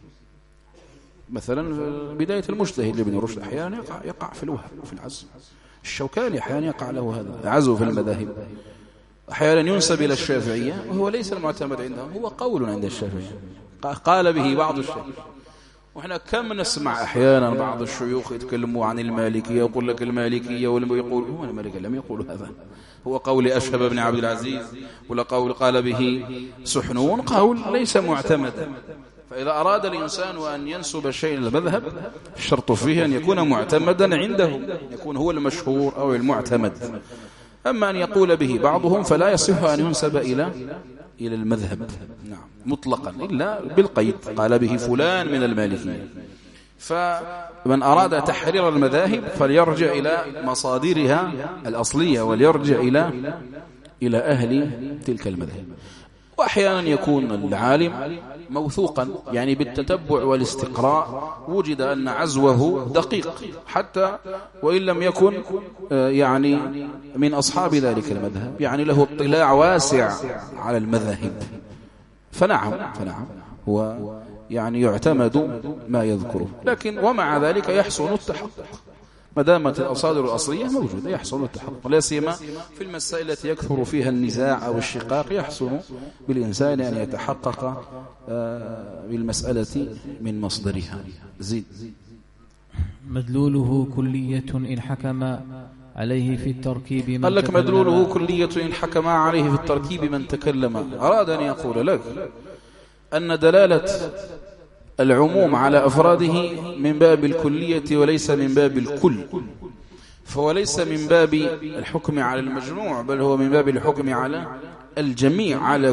مثلا بداية المجتهد لابن رشد أحيانا يقع في الوهم وفي العزو. الشوكاني أحيانا يقع له هذا عزو في المذاهب. أحيانا ينسب إلى الشافعية وهو ليس المعتمد عندهم، هو قول عند الشافعية قال به بعض الشيخ. وإحنا كم نسمع أحيانا بعض الشيوخ يتكلموا عن المالكية، يقول لك المالكية، ويقول هو المالكية لم يقول هذا، هو قول أشهب بن عبد العزيز، ولا قول قال به سحنون، قول ليس معتمدا. فإذا أراد الإنسان أن ينسب شيء إلى المذهب الشرط فيه أن يكون معتمدا عنده، يكون هو المشهور أو المعتمد. أما أن يقول به بعضهم فلا يصح أن ينسب إلى المذهب نعم مطلقا إلا بالقيد، قال به فلان من المالكية. فمن أراد تحرير المذاهب فليرجع إلى مصادرها الأصلية وليرجع إلى أهل تلك المذاهب. وأحيانا يكون العالم موثوقا، يعني بالتتبع والاستقراء وجد أن عزوه دقيق حتى وإن لم يكن يعني من أصحاب ذلك المذهب، يعني له اطلاع واسع على المذاهب، فنعم هو يعني يعتمد ما يذكره. لكن ومع ذلك يحسن التحقق ما دامت الأصادر الأصلية موجودة، يحصل التحقق، لا سيما في المسائل التي يكثر فيها النزاع أو الشقاق، يحسن بالإنسان أن يتحقق بالمسألة من مصدرها. زيد. مدلوله كلية إن حكم عليه في التركيب من قال لك مدلوله كلية إن حكم عليه في التركيب من تكلم. أراد أن يقول لك أن دلالة العموم على أفراده من باب الكلية وليس من باب الكل، فهو ليس من باب الحكم على المجموع، بل هو من باب الحكم على الجميع، على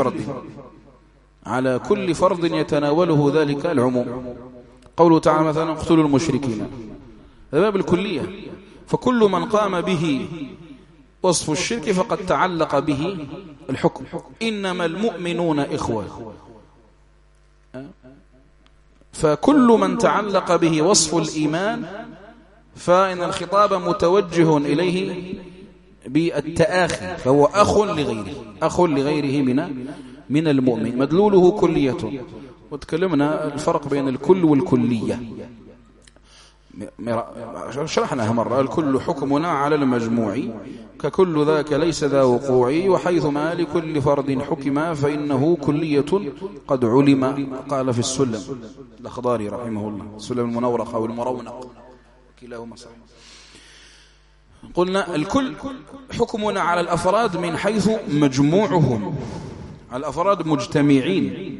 كل فرد يتناوله ذلك العموم. قوله تعالى مثلا اقتلوا المشركين، هذا باب الكلية، فكل من قام به وصف الشرك فقد تعلق به الحكم. إنما المؤمنون إخوة، فكل من تعلق به وصف الإيمان فإن الخطاب متوجه إليه بالتآخي، فهو أخ لغيره من المؤمن. مدلوله كلية، وتكلمنا الفرق بين الكل والكلية، شرحناها مرة. الكل حكمنا على المجموع، ككل ذاك ليس ذا وقوع، وحيثما لكل فرد حكم فإنه كلية قد علم. قال في السلم الأخضاري رحمه الله، السلم المنورق أو المرونق كلاهما صحيح. قلنا الكل حكمنا على الأفراد من حيث مجموعهم، على الأفراد مجتمعين،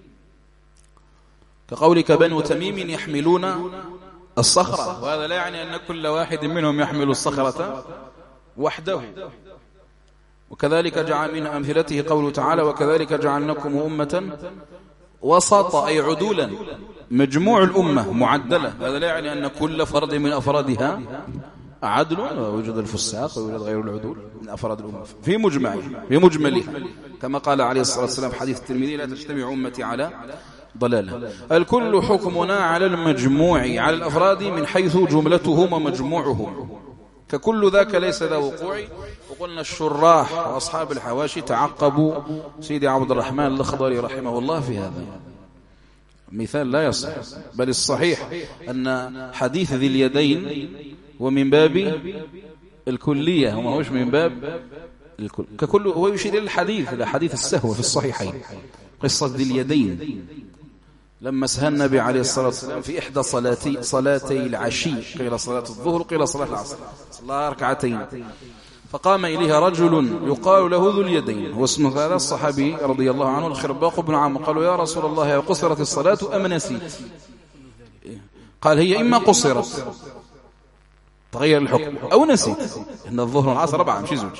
كقولك بنو تميم يحملون الصخرة، وهذا لا يعني أن كل واحد منهم يحمل الصخرة وحده. وكذلك جعل من أمثلته قوله تعالى وكذلك جعلناكم أمة وسطا، أي عدولا، مجموع الأمة معدلة، هذا لا يعني أن كل فرد من أفرادها عدل، ويوجد الفساق ويوجد غير العدول من أفراد الأمة في مجملها، كما قال عليه الصلاة والسلام حديث الترمذي لا تجتمع أمتي على ضلالة. الكل حكمنا على المجموع، على الأفراد من حيث جملتهم ومجموعهم، ككل ذاك ليس ذا وقوع. وقلنا الشراح وأصحاب الحواشي تعقبوا سيدي عبد الرحمن الأخضري رحمه الله في هذا مثال لا يصح، بل الصحيح أن حديث ذي اليدين ومن باب الكلية وما هوش من باب الكل، ككل هو يشير إلى الحديث، إلى حديث السهو في الصحيحين، قصة ذي اليدين لما سهى النبي عليه الصلاة والسلام في إحدى صلاتي العشي، قيل صلاة الظهر قيل صلاة العصر، صلى ركعتين، فقام إليها رجل يقال له ذو اليدين، واسمه هذا الصحابي رضي الله عنه الخرباق بن عمرو. قالوا يا رسول الله قصرت الصلاة أم نسيت؟ قال هي إما قصرت تغير الحكم أو نسيت، إن الظهر والعصر 4 مش زوج.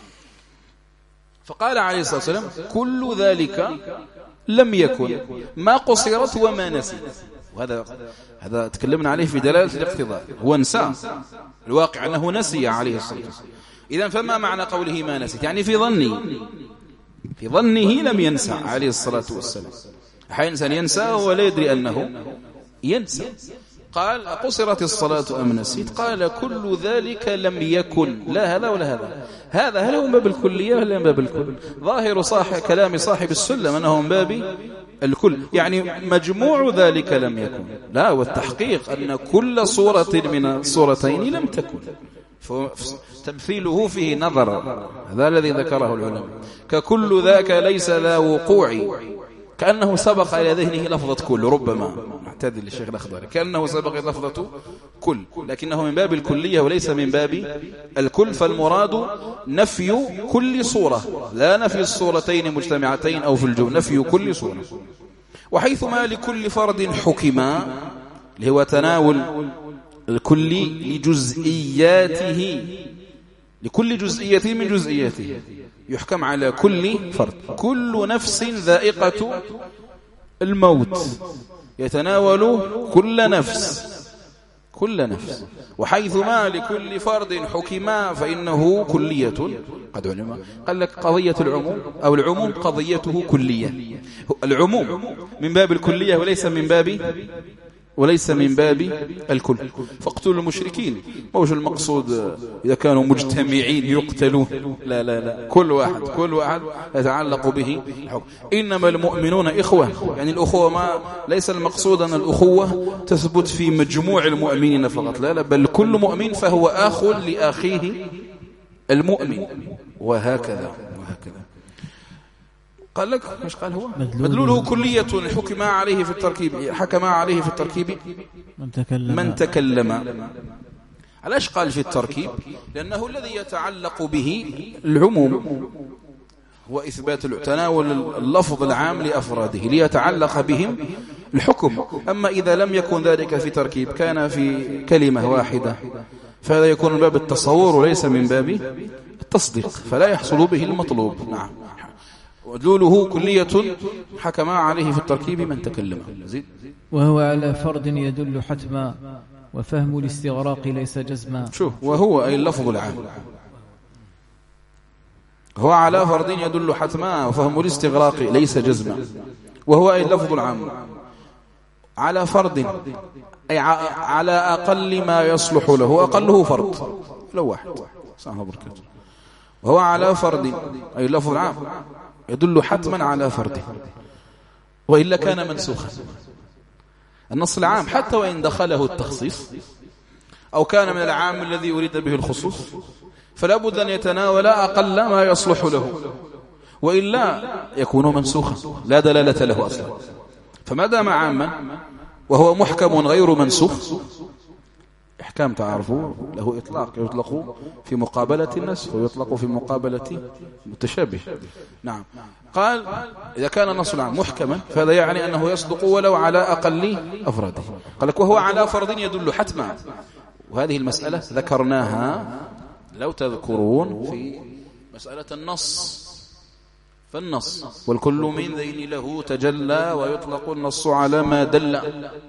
فقال عليه الصلاة والسلام كل ذلك لم يكن، ما قصرت وما نسيت. وهذا تكلمنا عليه في دلالة الاقتضاء، هو نسى، الواقع أنه نسي عليه الصلاة والسلام. إذن فما معنى قوله ما نسيت؟ يعني في ظنه لم ينسى عليه الصلاة والسلام. أحيانا إنسان ينسى وهو لا يدري أنه ينسى. قال أقصرت الصلاة أم نسيت؟ قال كل ذلك لم يكن، لا هذا ولا هذا هل هو من باب الكلية ولا من باب الكل؟ ظاهر كلام صاحب السلم أنه من باب الكل، يعني مجموع ذلك لم يكن، لا، والتحقيق أن كل صورة من الصورتين لم تكن، تمثيله فيه نظر، هذا الذي ذكره العلماء. ككل ذاك ليس ذا وقوع، كأنه سبق إلى ذهنه لفظة كل، ربما اعتذر للشيخ الأخضري، كأنه سبق لفظة كل، لكنه من باب الكلية وليس من باب الكل. فالمراد نفي كل صورة، لا نفي الصورتين مجتمعتين أو في الجملة، نفي كل صورة. وحيثما لكل فرد حكما، اللي هو تناول الكل لجزئياته، لكل جزئية من جزئياته يحكم على كل فرد. كل نفس ذائقة الموت، يتناول كل نفس. وحيثما لكل فرد حكما فإنه كلية قد علم. قال لك قضية العموم أو العموم قضيته كلية، العموم من باب الكلية وليس من باب الكل. فاقتلوا المشركين، موش المقصود إذا كانوا مجتمعين يقتلون، لا، كل واحد يتعلق به الحكم. إنما المؤمنون إخوة، يعني الأخوة ليس المقصود أن الأخوة تثبت في مجموع المؤمنين فقط، لا، بل كل مؤمن فهو أخ لأخيه المؤمن، وهكذا. قال لك مش قال هو مدلوله كلية حكم عليه في التركيب من تكلم. علاش قال في التركيب؟ لأنه الذي يتعلق به العموم هو إثبات تناول اللفظ العام لأفراده ليتعلق بهم الحكم. أما إذا لم يكن ذلك في تركيب، كان في كلمة واحدة، فهذا يكون من باب التصور وليس من باب التصديق، فلا يحصل به المطلوب. نعم، ودلوله كلية حكم عليه في التركيب من تكلم. زيد. وهو على فرد يدل حتما، وفهم الاستغراق ليس جزما. شوف، وهو أي اللفظ العام، هو على فرد يدل حتما وفهم الاستغراق ليس جزما. وهو أي اللفظ العام على فرد، أي على أقل ما يصلح له، أقله فرد لو واحد. وهو على فرد أي اللفظ العام يدل حتما على فرده، وإلا كان منسوخا. النص العام حتى وإن دخله التخصيص أو كان من العام الذي يريد به الخصوص، فلا بد أن يتناول أقل ما يصلح له، وإلا يكون منسوخا لا دلالة له أصلا. فما دام عاما وهو محكم غير منسوخ، إحكام تعرفوا له إطلاق، يطلق في مقابلة النسخ ويطلق في مقابلة متشابه. نعم، قال إذا كان النص العام محكما فهذا يعني أنه يصدق ولو على أقل أفراده. قال لك وهو على فرد يدل حتما، وهذه المسألة ذكرناها لو تذكرون في مسألة النص. فالنص والكل من ذين له تجلى، ويطلق النص على ما دل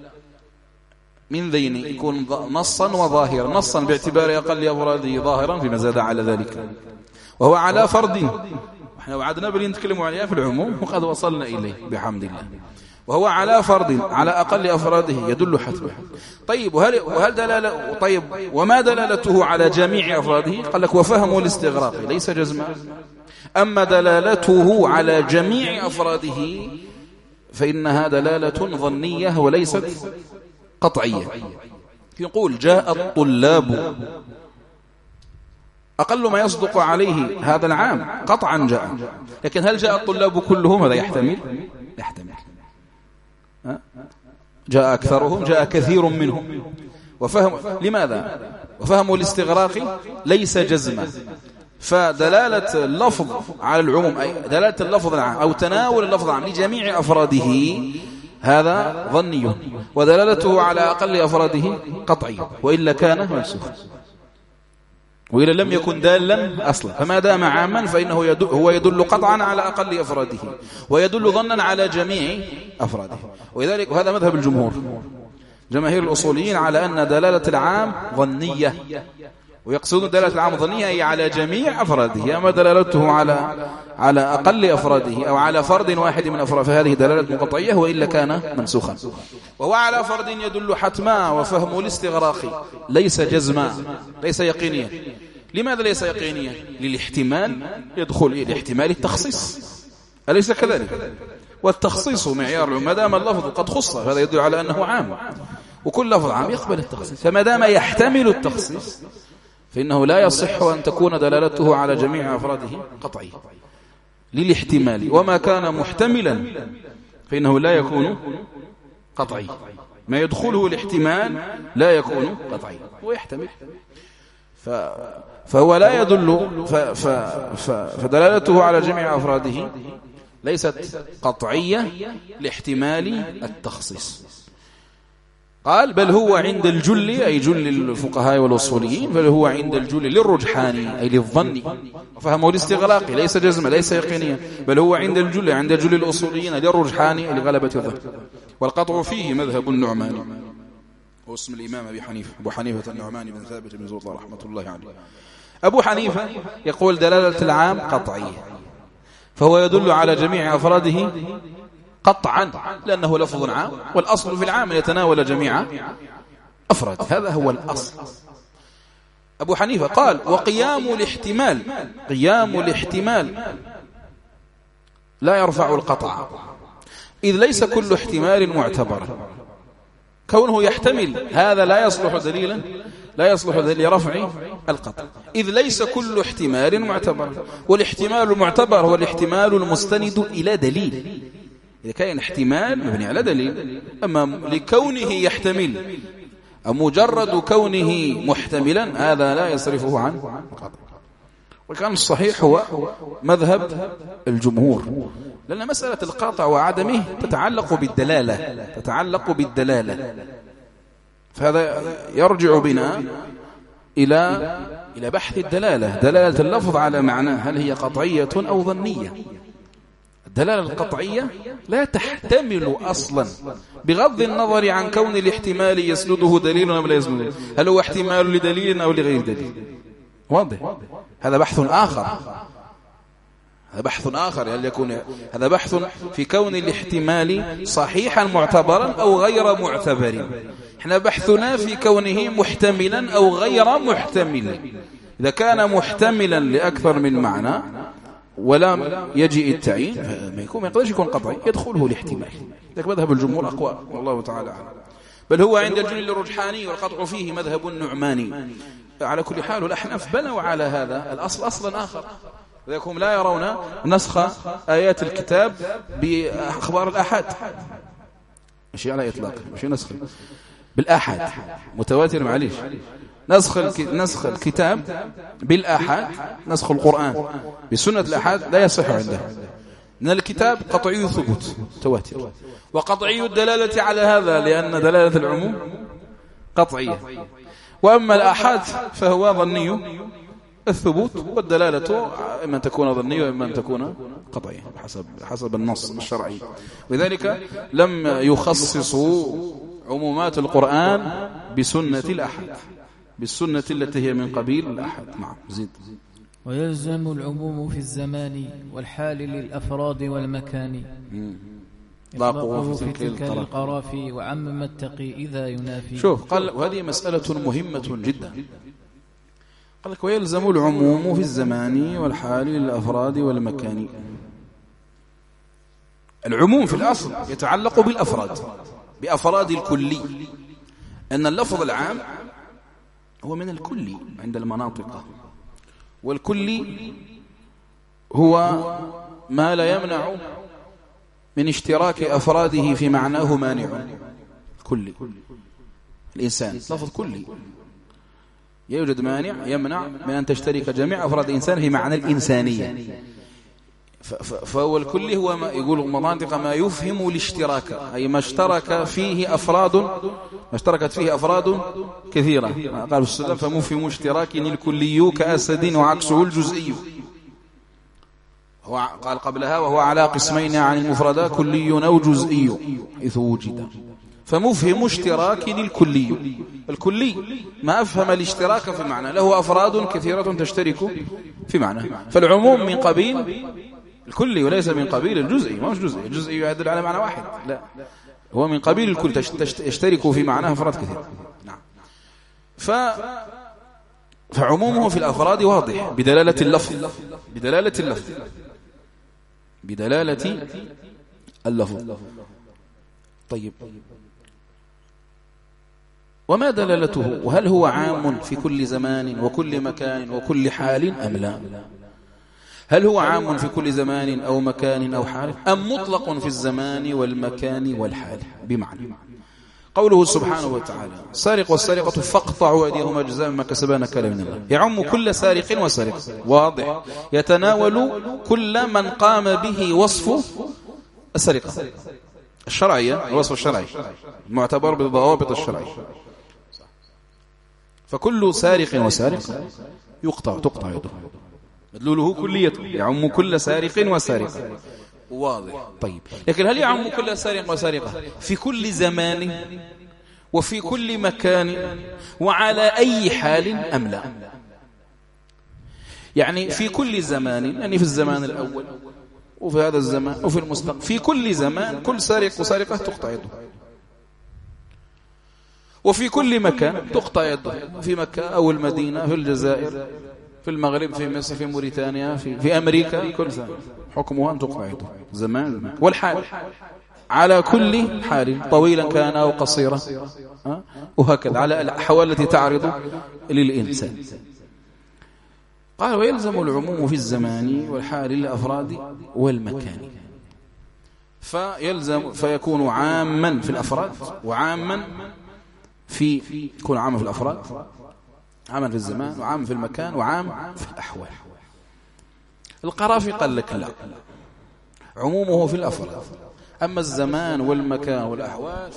من ذين، يكون نصا وظاهرا، نصا باعتبار أقل أفراده، ظاهرا فيما زاد على ذلك. وهو على فرد، احنا وعدنا بل نتكلم عليها في العموم وقد وصلنا إليه بحمد الله. وهو على فرد على أقل أفراده يدل حتما. طيب وهل دلالة؟ طيب وما دلالته على جميع أفراده؟ قال لك وفهم الاستغراق ليس جزما. أما دلالته على جميع أفراده فإنها دلالة ظنية وليست قطعية. يقول جاء الطلاب، أقل ما يصدق عليه هذا العام قطعا جاء، لكن هل جاء الطلاب كلهم؟ هذا يحتمل. جاء أكثرهم، جاء كثير منهم. وفهم لماذا؟ وفهم الاستغراق ليس جزما، فدلالة اللفظ على العموم أي دلالة اللفظ العام أو تناول اللفظ العام لجميع أفراده هذا ظني، ودلالته على أقل أفراده قطعي، وإلا كان منسوخا، وإلا لم يكن دالا أصلا. فما دام عاما فإنه هو يدل قطعا على أقل أفراده، ويدل ظنا على جميع أفراده. ولذلك وهذا مذهب الجمهور، جماهير الأصوليين، على أن دلالة العام ظنية، ويقصدون دلالة العام ظنية أي على جميع أفراده، أما دلالته على أقل أفراده أو على فرد واحد من أفراده فهذه دلالة قطعية، وإلا كان منسوخا. وهو على فرد يدل حتما، وفهم الاستغراق ليس جزما، ليس يقينيا. لماذا ليس يقينيا؟ للاحتمال، يدخل الاحتمال التخصيص، أليس كذلك؟ والتخصيص معيار ما دام اللفظ قد خص هذا يدل على أنه عام، وكل لفظ عام يقبل التخصيص، فما دام يحتمل التخصيص فإنه لا يصح أن تكون دلالته على جميع أفراده قطعية للاحتمال، وما كان محتملا فإنه لا يكون قطعي، ما يدخله الاحتمال لا يكون قطعي ويحتمل، فهو لا يدل فدلالته على جميع أفراده ليست قطعية لاحتمال التخصيص. قال بل هو عند الجل أي جل الفقهاء والأصوليين، بل هو عند الجل للرجحان أي للظن، وفهمه الاستغلاق ليس جزم ليس يقينيا، بل هو عند الجل عند جل الأصوليين للرجحان لغلبة الظن. والقطع فيه مذهب النعماني، هو اسم الإمام أبو حنيفة النعمان بن ثابت بن زوطة رحمة الله عليه. أبو حنيفة يقول دلالة العام قطعية، فهو يدل على جميع أفراده قطعا لأنه لفظ عام، والأصل في العام يتناول جميع أفراد، هذا هو الأصل. أبو حنيفة قال وقيام الاحتمال، قيام الاحتمال لا يرفع القطع، إذ ليس كل احتمال معتبرا، كونه يحتمل هذا لا يصلح دليلا، لا يصلح دليل لرفع القطع، إذ ليس كل احتمال معتبرا، والاحتمال المعتبر هو الاحتمال المستند إلى دليل، إذا كان احتمال مبني على دليل. أما لكونه يحتمل أو مجرد كونه محتملا هذا لا يصرفه عن القطع. وكان الصحيح هو مذهب الجمهور، لأن مسألة القطع وعدمه تتعلق بالدلالة، فهذا يرجع بنا إلى بحث الدلالة، دلالة اللفظ على معناه هل هي قطعية أو ظنية. الدلالة القطعية لا تحتمل أصلا بغض النظر عن كون الاحتمال يسنده دليل أو لا يسنده، هل هو احتمال لدليل أو لغير دليل، واضح؟ هذا بحث آخر، هل يكون هذا بحث في كون الاحتمال صحيحا معتبرا أو غير معتبر، احنا بحثنا في كونه محتملا أو غير محتمل. إذا كان محتملا لأكثر من معنى ولا يجي التعيين ما يقدرش يكون قطعي، يدخله الاحتمال. لذلك مذهب الجمهور أقوى والله تعالى أعلم. بل هو عند الجل الرجحاني والقطع فيه مذهب النعماني. على كل حال الأحناف بنوا على هذا الأصل أصلا آخر، لذلك لا يرون نسخ آيات الكتاب بأخبار الأحد، مش على إطلاق، مش نسخ بالأحد متواتر، معليش، نسخ الكتاب بالآحاد، نسخ القرآن بسنة الآحاد لا يصح عنده، إن الكتاب قطعي ثبوت تواتر، وقطعي الدلالة على هذا لأن دلالة العموم قطعية، وأما الآحاد فهو ظني الثبوت، والدلالة إما أن تكون ظنية وإما أن تكون قطعية حسب النص الشرعي. وذلك لم يخصصوا عمومات القرآن بسنة الأحد، بالسنة التي هي من قبيل الأحد. نعم زيد. ويلزم العموم في الزمان والحال للأفراد والمكان، إطلاقه في تلك القرافي وعمم التقي إذا ينافي. شوف قال وهذه مسألة مهمة جدا، قال لك ويلزم العموم في الزمان والحال للأفراد والمكان. العموم في الأصل يتعلق بالأفراد، بأفراد الكلي، أن اللفظ العام هو من الكلي عند المناطق، والكلي هو ما لا يمنع من اشتراك أفراده في معناه مانع. كلي الإنسان لفظ كلي، يوجد مانع يمنع من أن تشترك جميع أفراد الإنسان في معنى الإنسانية. فهو الكلي هو ما يقول مناطق ما يفهم الاشتراك، أي ما اشتركت فيه أفراد كثيرة. قال السلام فمفهم اشتراك الكلي كأسد وعكسه الجزئي. قال قبلها وهو على قسمين عن المفردات كلي أو جزئي إذ وجد. فمفهم اشتراك للكلي، الكلي ما أفهم الاشتراك في معنى، له أفراد كثيرة تشترك في معنى. فالعموم من قبيل الكلي وليس من قبيل الجزئي. ما هو جزئي، الجزئي يدل على معنى واحد، لا، هو من قبيل الكل تشترك في معناه أفراد كثيرة. نعم. فعمومه في الأفراد واضح بدلالة اللفظ. طيب، وما دلالته؟ وهل هو عام في كل زمان وكل مكان وكل حال أم لا؟ هل هو عام في كل زمان أو مكان أو حال، أم مطلق في الزمان والمكان والحال؟ بمعنى قوله سبحانه وتعالى السارق والسارقة فاقطعوا أيديهما جزاء بما كسبا نكالا من الله، يعم كل سارق وسارقة، واضح، يتناول كل من قام به وصف السرقة الشرعية، الوصف الشرعي معتبر بالضوابط الشرعية. فكل سارق وسارق تقطع يده، مدلوله كليته، يعم كل سارق وسارقة، واضح. طيب، لكن هل يعم كل سارق وسارقة في كل زمان وفي كل مكان وعلى أي حال أم لا؟ يعني في كل زمان، يعني في الزمان الأول وفي هذا الزمان وفي المستقبل، في كل زمان كل سارق وسارقة تقطع يده، وفي كل مكان تقطع يده، في مكة أو المدينة، في الجزائر، في المغرب، في مصر، في موريتانيا، في أمريكا، كل زمان حكمها أن تقطع يده، زمان. والحال على كل حال، طويلا كان أو قصيرا، وهكذا على الأحوال التي تعرض للإنسان. قال ويلزم العموم في الزمان والحال للأفراد والمكان، فيكون عاما في الأفراد وعاما يكون عاما في الأفراد، عاما في الزمان وعام في المكان وعام في الأحوال. القرافي قال لك لا، عمومه في الأفراد، أما الزمان والمكان والأحوال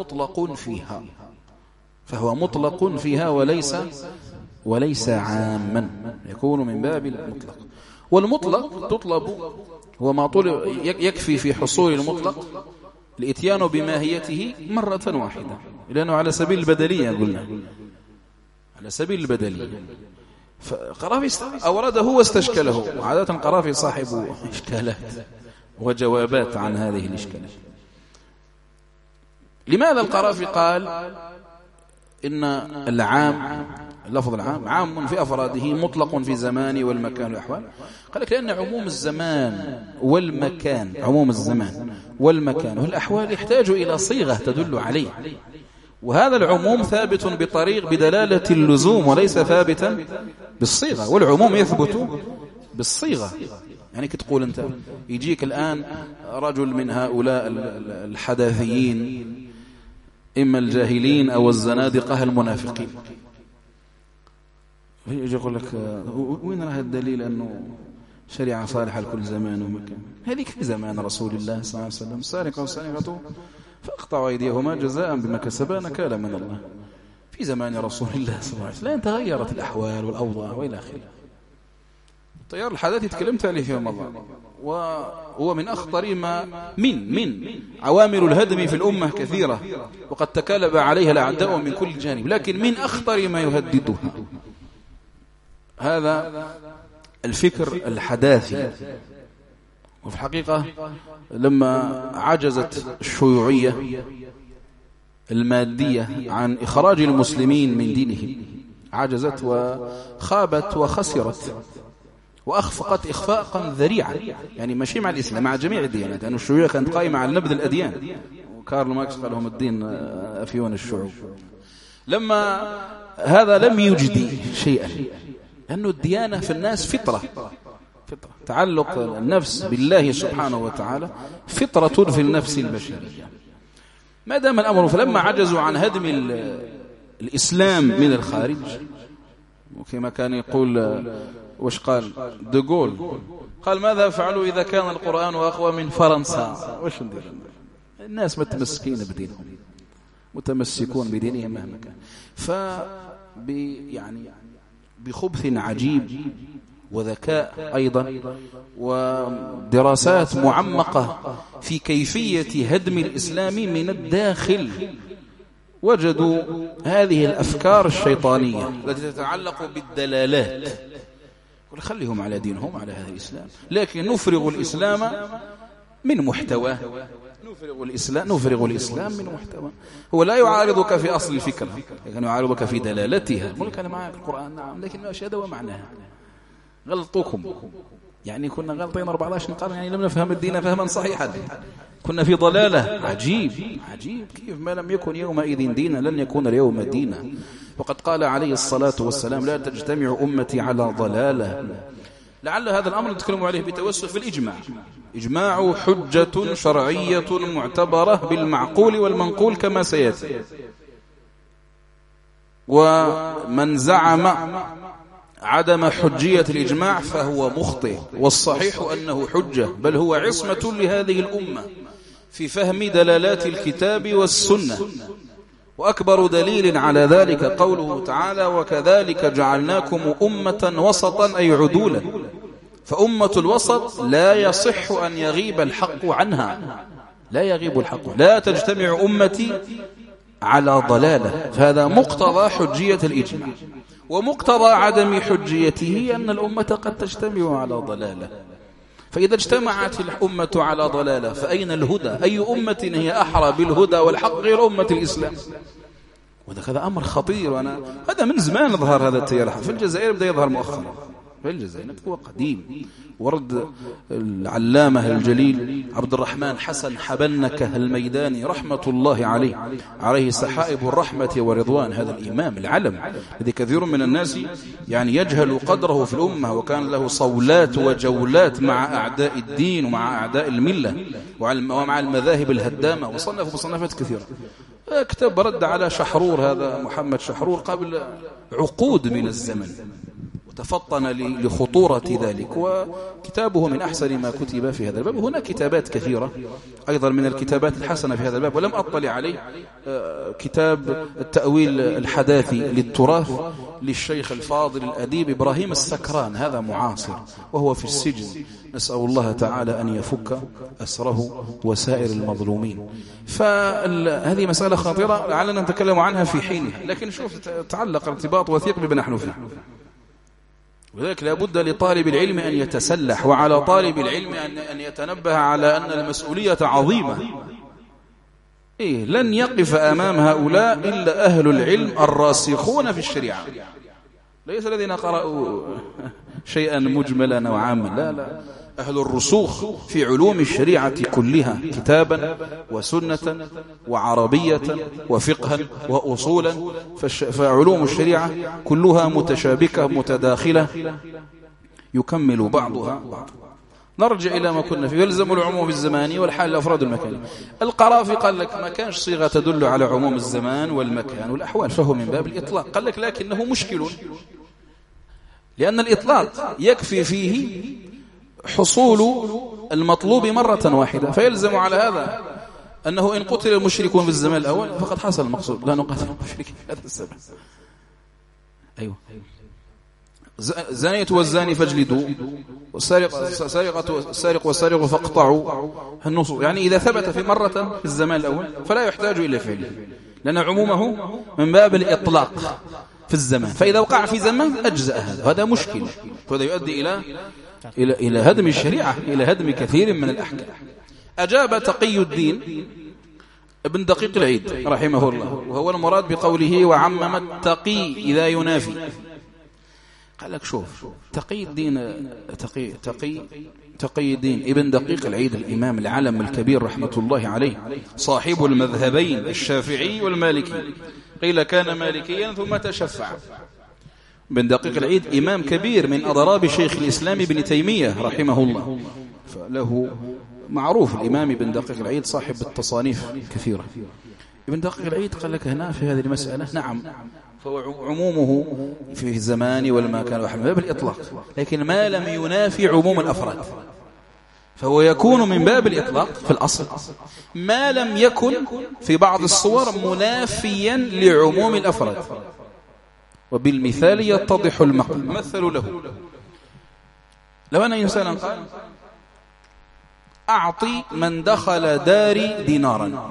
فهو مطلق فيها وليس عاما، يكون من باب المطلق. والمطلق تطلب هو ما يكفي في حصول المطلق الاتيان بماهيته مرة واحدة، لأنه على سبيل البدلية، قلنا على سبيل البدلية. فقرافي أورده واستشكله، وعادة قرافي صاحب إشكالات وجوابات عن هذه الإشكالات. لماذا القرافي قال إن اللفظ العام عام في أفراده مطلق في الزمان والمكان والأحوال؟ قال لك لأن عموم الزمان والمكان والأحوال يحتاج إلى صيغة تدل عليه، وهذا العموم ثابت بدلالة اللزوم وليس ثابتا بالصيغة، والعموم يثبت بالصيغة. يعني كتقول أنت يجيك الآن رجل من هؤلاء الحداثيين، إما الجاهلين أو الزنادقة المنافقين، يجي يقول لك وين راه الدليل أنه شريعة صالحة لكل زمان ومكان؟ هذيك في زمان رسول الله صلى الله عليه وسلم، السارق والسارقة فاقطعوا أيديهما جزاء بما كسبا نكالا من الله. في زمان رسول الله صلى الله عليه وسلم تغيرت الأحوال والأوضاع وإلى آخره. التيار الحداثي تكلمت عليه في رمضان، وهو من أخطر ما من عوامل الهدم في الأمة كثيرة، وقد تكالب عليها الأعداء من كل جانب، لكن من أخطر ما يهددها هذا الفكر الحداثي. وفي الحقيقة لما عجزت الشيوعية المادية عن إخراج المسلمين من دينهم، عجزت وخابت وخسرت وأخفقت إخفاقا ذريعا، يعني ماشي مع الإسلام، مع جميع الديانات، لأن الشيوعية كانت قائمة على نبذ الأديان، وكارل ماركس قال لهم الدين أفيون الشعوب. لما هذا لم يجدي شيئا، لأنه الديانة في الناس فطرة، فطرة. تعلق النفس بالله سبحانه وتعالى فطرة في النفس البشرية. ما دام الأمر، فلما عجزوا عن هدم الإسلام من الخارج، وكما كان يقول وش قال دغول، قال ماذا فعلوا إذا كان القرآن أقوى من فرنسا؟ وش ندير؟ الناس متمسكين بدينهم، متمسكون بدينهم مهما كان. يعني بخبث عجيب وذكاء أيضا ودراسات معمقة في كيفية هدم الإسلام من الداخل، وجدوا هذه الأفكار الشيطانية التي تتعلق بالدلالات. ونخليهم على دينهم، على هذا الإسلام، لكن نفرغ الإسلام من محتواه. نفرغ الإسلام من محتواه. هو لا يعارضك في أصل الفكرة، لكن يعارضك في دلالتها. يقول لك أنا معك القرآن نعم، لكن هذا ومعناها. غلطوكم، يعني كنا غلطين 14 قرن، يعني لم نفهم الدين فهما صحيحا، كنا في ضلالة. عجيب كيف ما لم يكن يومئذ دينا لن يكون اليوم دينا. وقد قال عليه الصلاة والسلام لا تجتمع أمتي على ضلالة. لعل هذا الأمر نتكلم عليه بتوسع في الإجماع. إجماع حجة شرعية معتبرة بالمعقول والمنقول كما سيأتي. ومن زعم عدم حجية الإجماع فهو مخطئ، والصحيح أنه حجة، بل هو عصمة لهذه الأمة في فهم دلالات الكتاب والسنة. وأكبر دليل على ذلك قوله تعالى وكذلك جعلناكم أمة وسطا أي عدولا. فأمة الوسط لا يصح أن يغيب الحق عنها، لا يغيب الحق، لا تجتمع أمتي على ضلالة. فهذا مقتضى حجية الإجماع، ومقتضى عدم حجيته أن الأمة قد تجتمع على ضلالة. فإذا اجتمعت الأمة على ضلالة فأين الهدى؟ أي أمة هي أحرى بالهدى والحق غير أمة الإسلام؟ وهذا أمر خطير. وأنا هذا من زمان ظهر هذا التيار في الجزائر، بدأ يظهر مؤخرا في الجزائر، هو قديم. ورد العلامة الجليل عبد الرحمن حسن حبنكة الميداني رحمة الله عليه سحائب الرحمة ورضوان، هذا الإمام العلم الذي كثير من الناس يعني يجهل قدره في الأمة، وكان له صولات وجولات مع أعداء الدين ومع أعداء الملة ومع المذاهب الهدامة، وصنف مصنفات كثيرة. كتاب رد على شحرور، هذا محمد شحرور، قبل عقود من الزمن، وتفطن لخطورة ذلك، وكتابه من أحسن ما كتب في هذا الباب. هناك كتابات كثيرة أيضا من الكتابات الحسنة في هذا الباب، ولم أطلع عليه. كتاب التأويل الحداثي للتراث للشيخ الفاضل الأديب إبراهيم السكران، هذا معاصر وهو في السجن، نسأل الله تعالى أن يفك أسره وسائر المظلومين. فهذه مسألة خطيرة لعلنا نتكلم عنها في حينها، لكن شوف تعلق ارتباط وثيق بما نحن فيه. وذلك لابد لطالب العلم أن يتسلح، وعلى طالب العلم أن يتنبه على أن المسؤولية عظيمة. لن يقف أمام هؤلاء إلا أهل العلم الراسخون في الشريعة، ليس الذين قرأوا شيئا مجملا وعاما، لا، أهل الرسوخ في علوم الشريعة كلها، كتابا وسنة وعربية وفقها وأصولا. فعلوم الشريعة كلها متشابكة متداخلة، يكمل بعضها بعض. نرجع إلى ما كنا فيه. يلزم العموم الزماني والحال الأفراد المكاني. القرافي قال لك ما كانش صيغة تدل على عموم الزمان والمكان والأحوال، فهو من باب الإطلاق. قال لك لكنه مشكل، لأن الإطلاق يكفي فيه حصول المطلوب مرة واحدة، فيلزم على هذا أنه إن قتل المشركون في الزمان الأول فقد حصل المقصود، لا نقاتل المشركين في هذا الزمان. أيوه، زانية والزاني فاجلدوا، والسارق والسارق فاقطعوا النصوص. يعني إذا ثبت في مرة في الزمان الأول فلا يحتاج إلى فعله، لأن عمومه من باب الإطلاق في الزمان. فإذا وقع في زمان أجزأ هذا مشكلة، وهذا يؤدي إلى هدم الشريعة، إلى هدم كثير من الأحكام. أجاب تقي الدين ابن دقيق العيد رحمه الله، وهو المراد بقوله وعمم التقي إذا ينافي. قال لك شوف، تقي الدين ابن دقيق العيد الإمام العلم الكبير رحمة الله عليه، صاحب المذهبين الشافعي والمالكي، قيل كان مالكيا ثم تشفع، بن دقيق العيد إمام كبير من أضراب شيخ الإسلام ابن تيمية رحمه الله، فله معروف الإمام بن دقيق العيد صاحب التصانيف كثيرة. ابن دقيق العيد قال لك هنا في هذه المسألة نعم، فهو عمومه في الزمان والمكان وحمله بالإطلاق، لكن ما لم ينافي عموم الأفراد، فهو يكون من باب الإطلاق في الأصل ما لم يكن في بعض الصور منافيا لعموم الأفراد. وبالمثال يتضح المقال. مثل له لو أن إنسانا قال أعطي من دخل داري دينارا،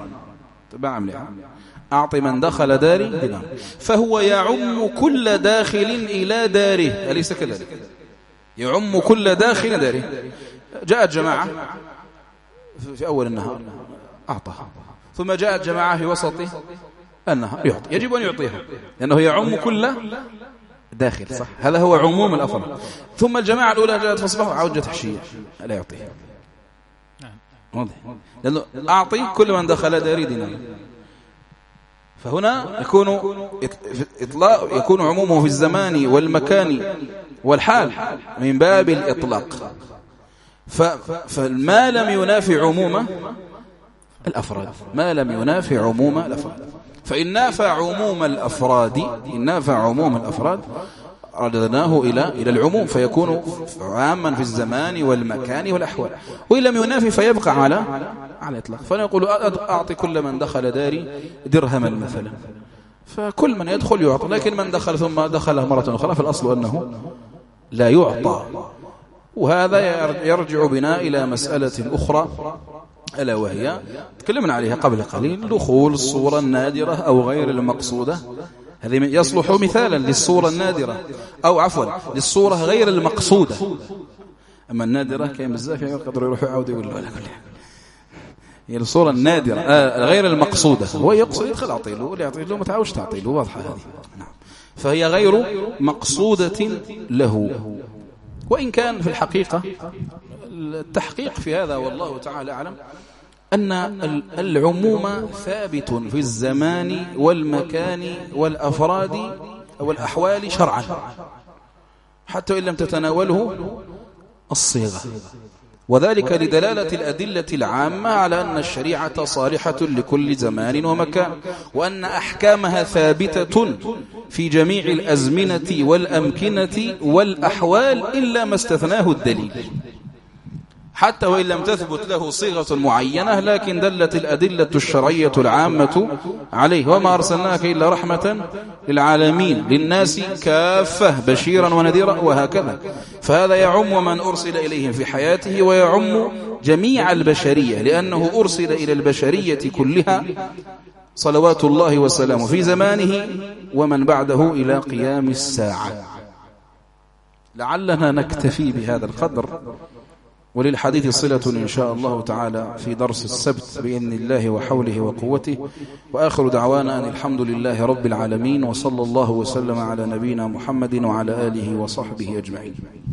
أعطي من دخل داري دينارا، فهو يعم كل داخل إلى داره، أليس كذلك؟ يعم كل داخل داره. جاءت جماعة في أول النهار أعطاها، ثم جاءت جماعة في وسط النهار يعطي، يجب أن يعطيها لأنه يعم كل داخل، صح؟ هذا هو عموم الأفراد. ثم الجماعة الأولى جاءت فصبح عوجة تحشية، لا يعطيها، واضح؟ لأنه أعطي كل من دخل داري دينار. فهنا يكون عمومه في الزمان والمكان والحال من باب الإطلاق، فما لم ينافي عموم الأفراد، ما لم ينافي عموم الأفراد. فإن نافع عموم الأفراد رددناه إلى العموم، فيكون عاما في الزمان والمكان والأحوال. وإن لم ينافي فيبقى على الإطلاق. فنقول أعطي كل من دخل داري درهما مثلا، فكل من يدخل يعطى، لكن من دخل ثم دخل مرة أخرى فالأصل أنه لا يعطى. وهذا يرجع بنا إلى مسألة أخرى، ألا وهي تكلمنا عليها قبل قليل، دخول الصورة النادرة أو غير المقصودة. هذه يصلح مثالا للصورة النادرة، أو عفوا للصورة غير المقصودة. أما النادرة كان بزاف يقدر يروح يعود يقول له على كل حال. هي الصورة النادرة غير المقصودة، هو يقصد يدخل أعطي له، واللي يعطي له ما تعاوش تعطي له، واضحة هذه. نعم. فهي غير مقصودة له. وإن كان في الحقيقة التحقيق في هذا والله تعالى أعلم أن العموم ثابت في الزمان والمكان والأفراد والأحوال شرعا، حتى إن لم تتناوله الصيغة، وذلك لدلالة الأدلة العامة على أن الشريعة صالحة لكل زمان ومكان، وأن أحكامها ثابتة في جميع الأزمنة والأمكنة والأحوال إلا ما استثناه الدليل، حتى وإن لم تثبت له صيغة معينة، لكن دلت الأدلة الشرعية العامة عليه. وما أرسلناك إلا رحمة للعالمين للناس كافة بشيرا ونذيرا، وهكذا. فهذا يعم من أرسل إليهم في حياته، ويعم جميع البشرية، لأنه أرسل إلى البشرية كلها صلوات الله وسلامه في زمانه ومن بعده إلى قيام الساعة. لعلنا نكتفي بهذا القدر، وللحديث صلة إن شاء الله تعالى في درس السبت بإذن الله وحوله وقوته. وآخر دعوانا أن الحمد لله رب العالمين، وصلى الله وسلم على نبينا محمد وعلى آله وصحبه أجمعين.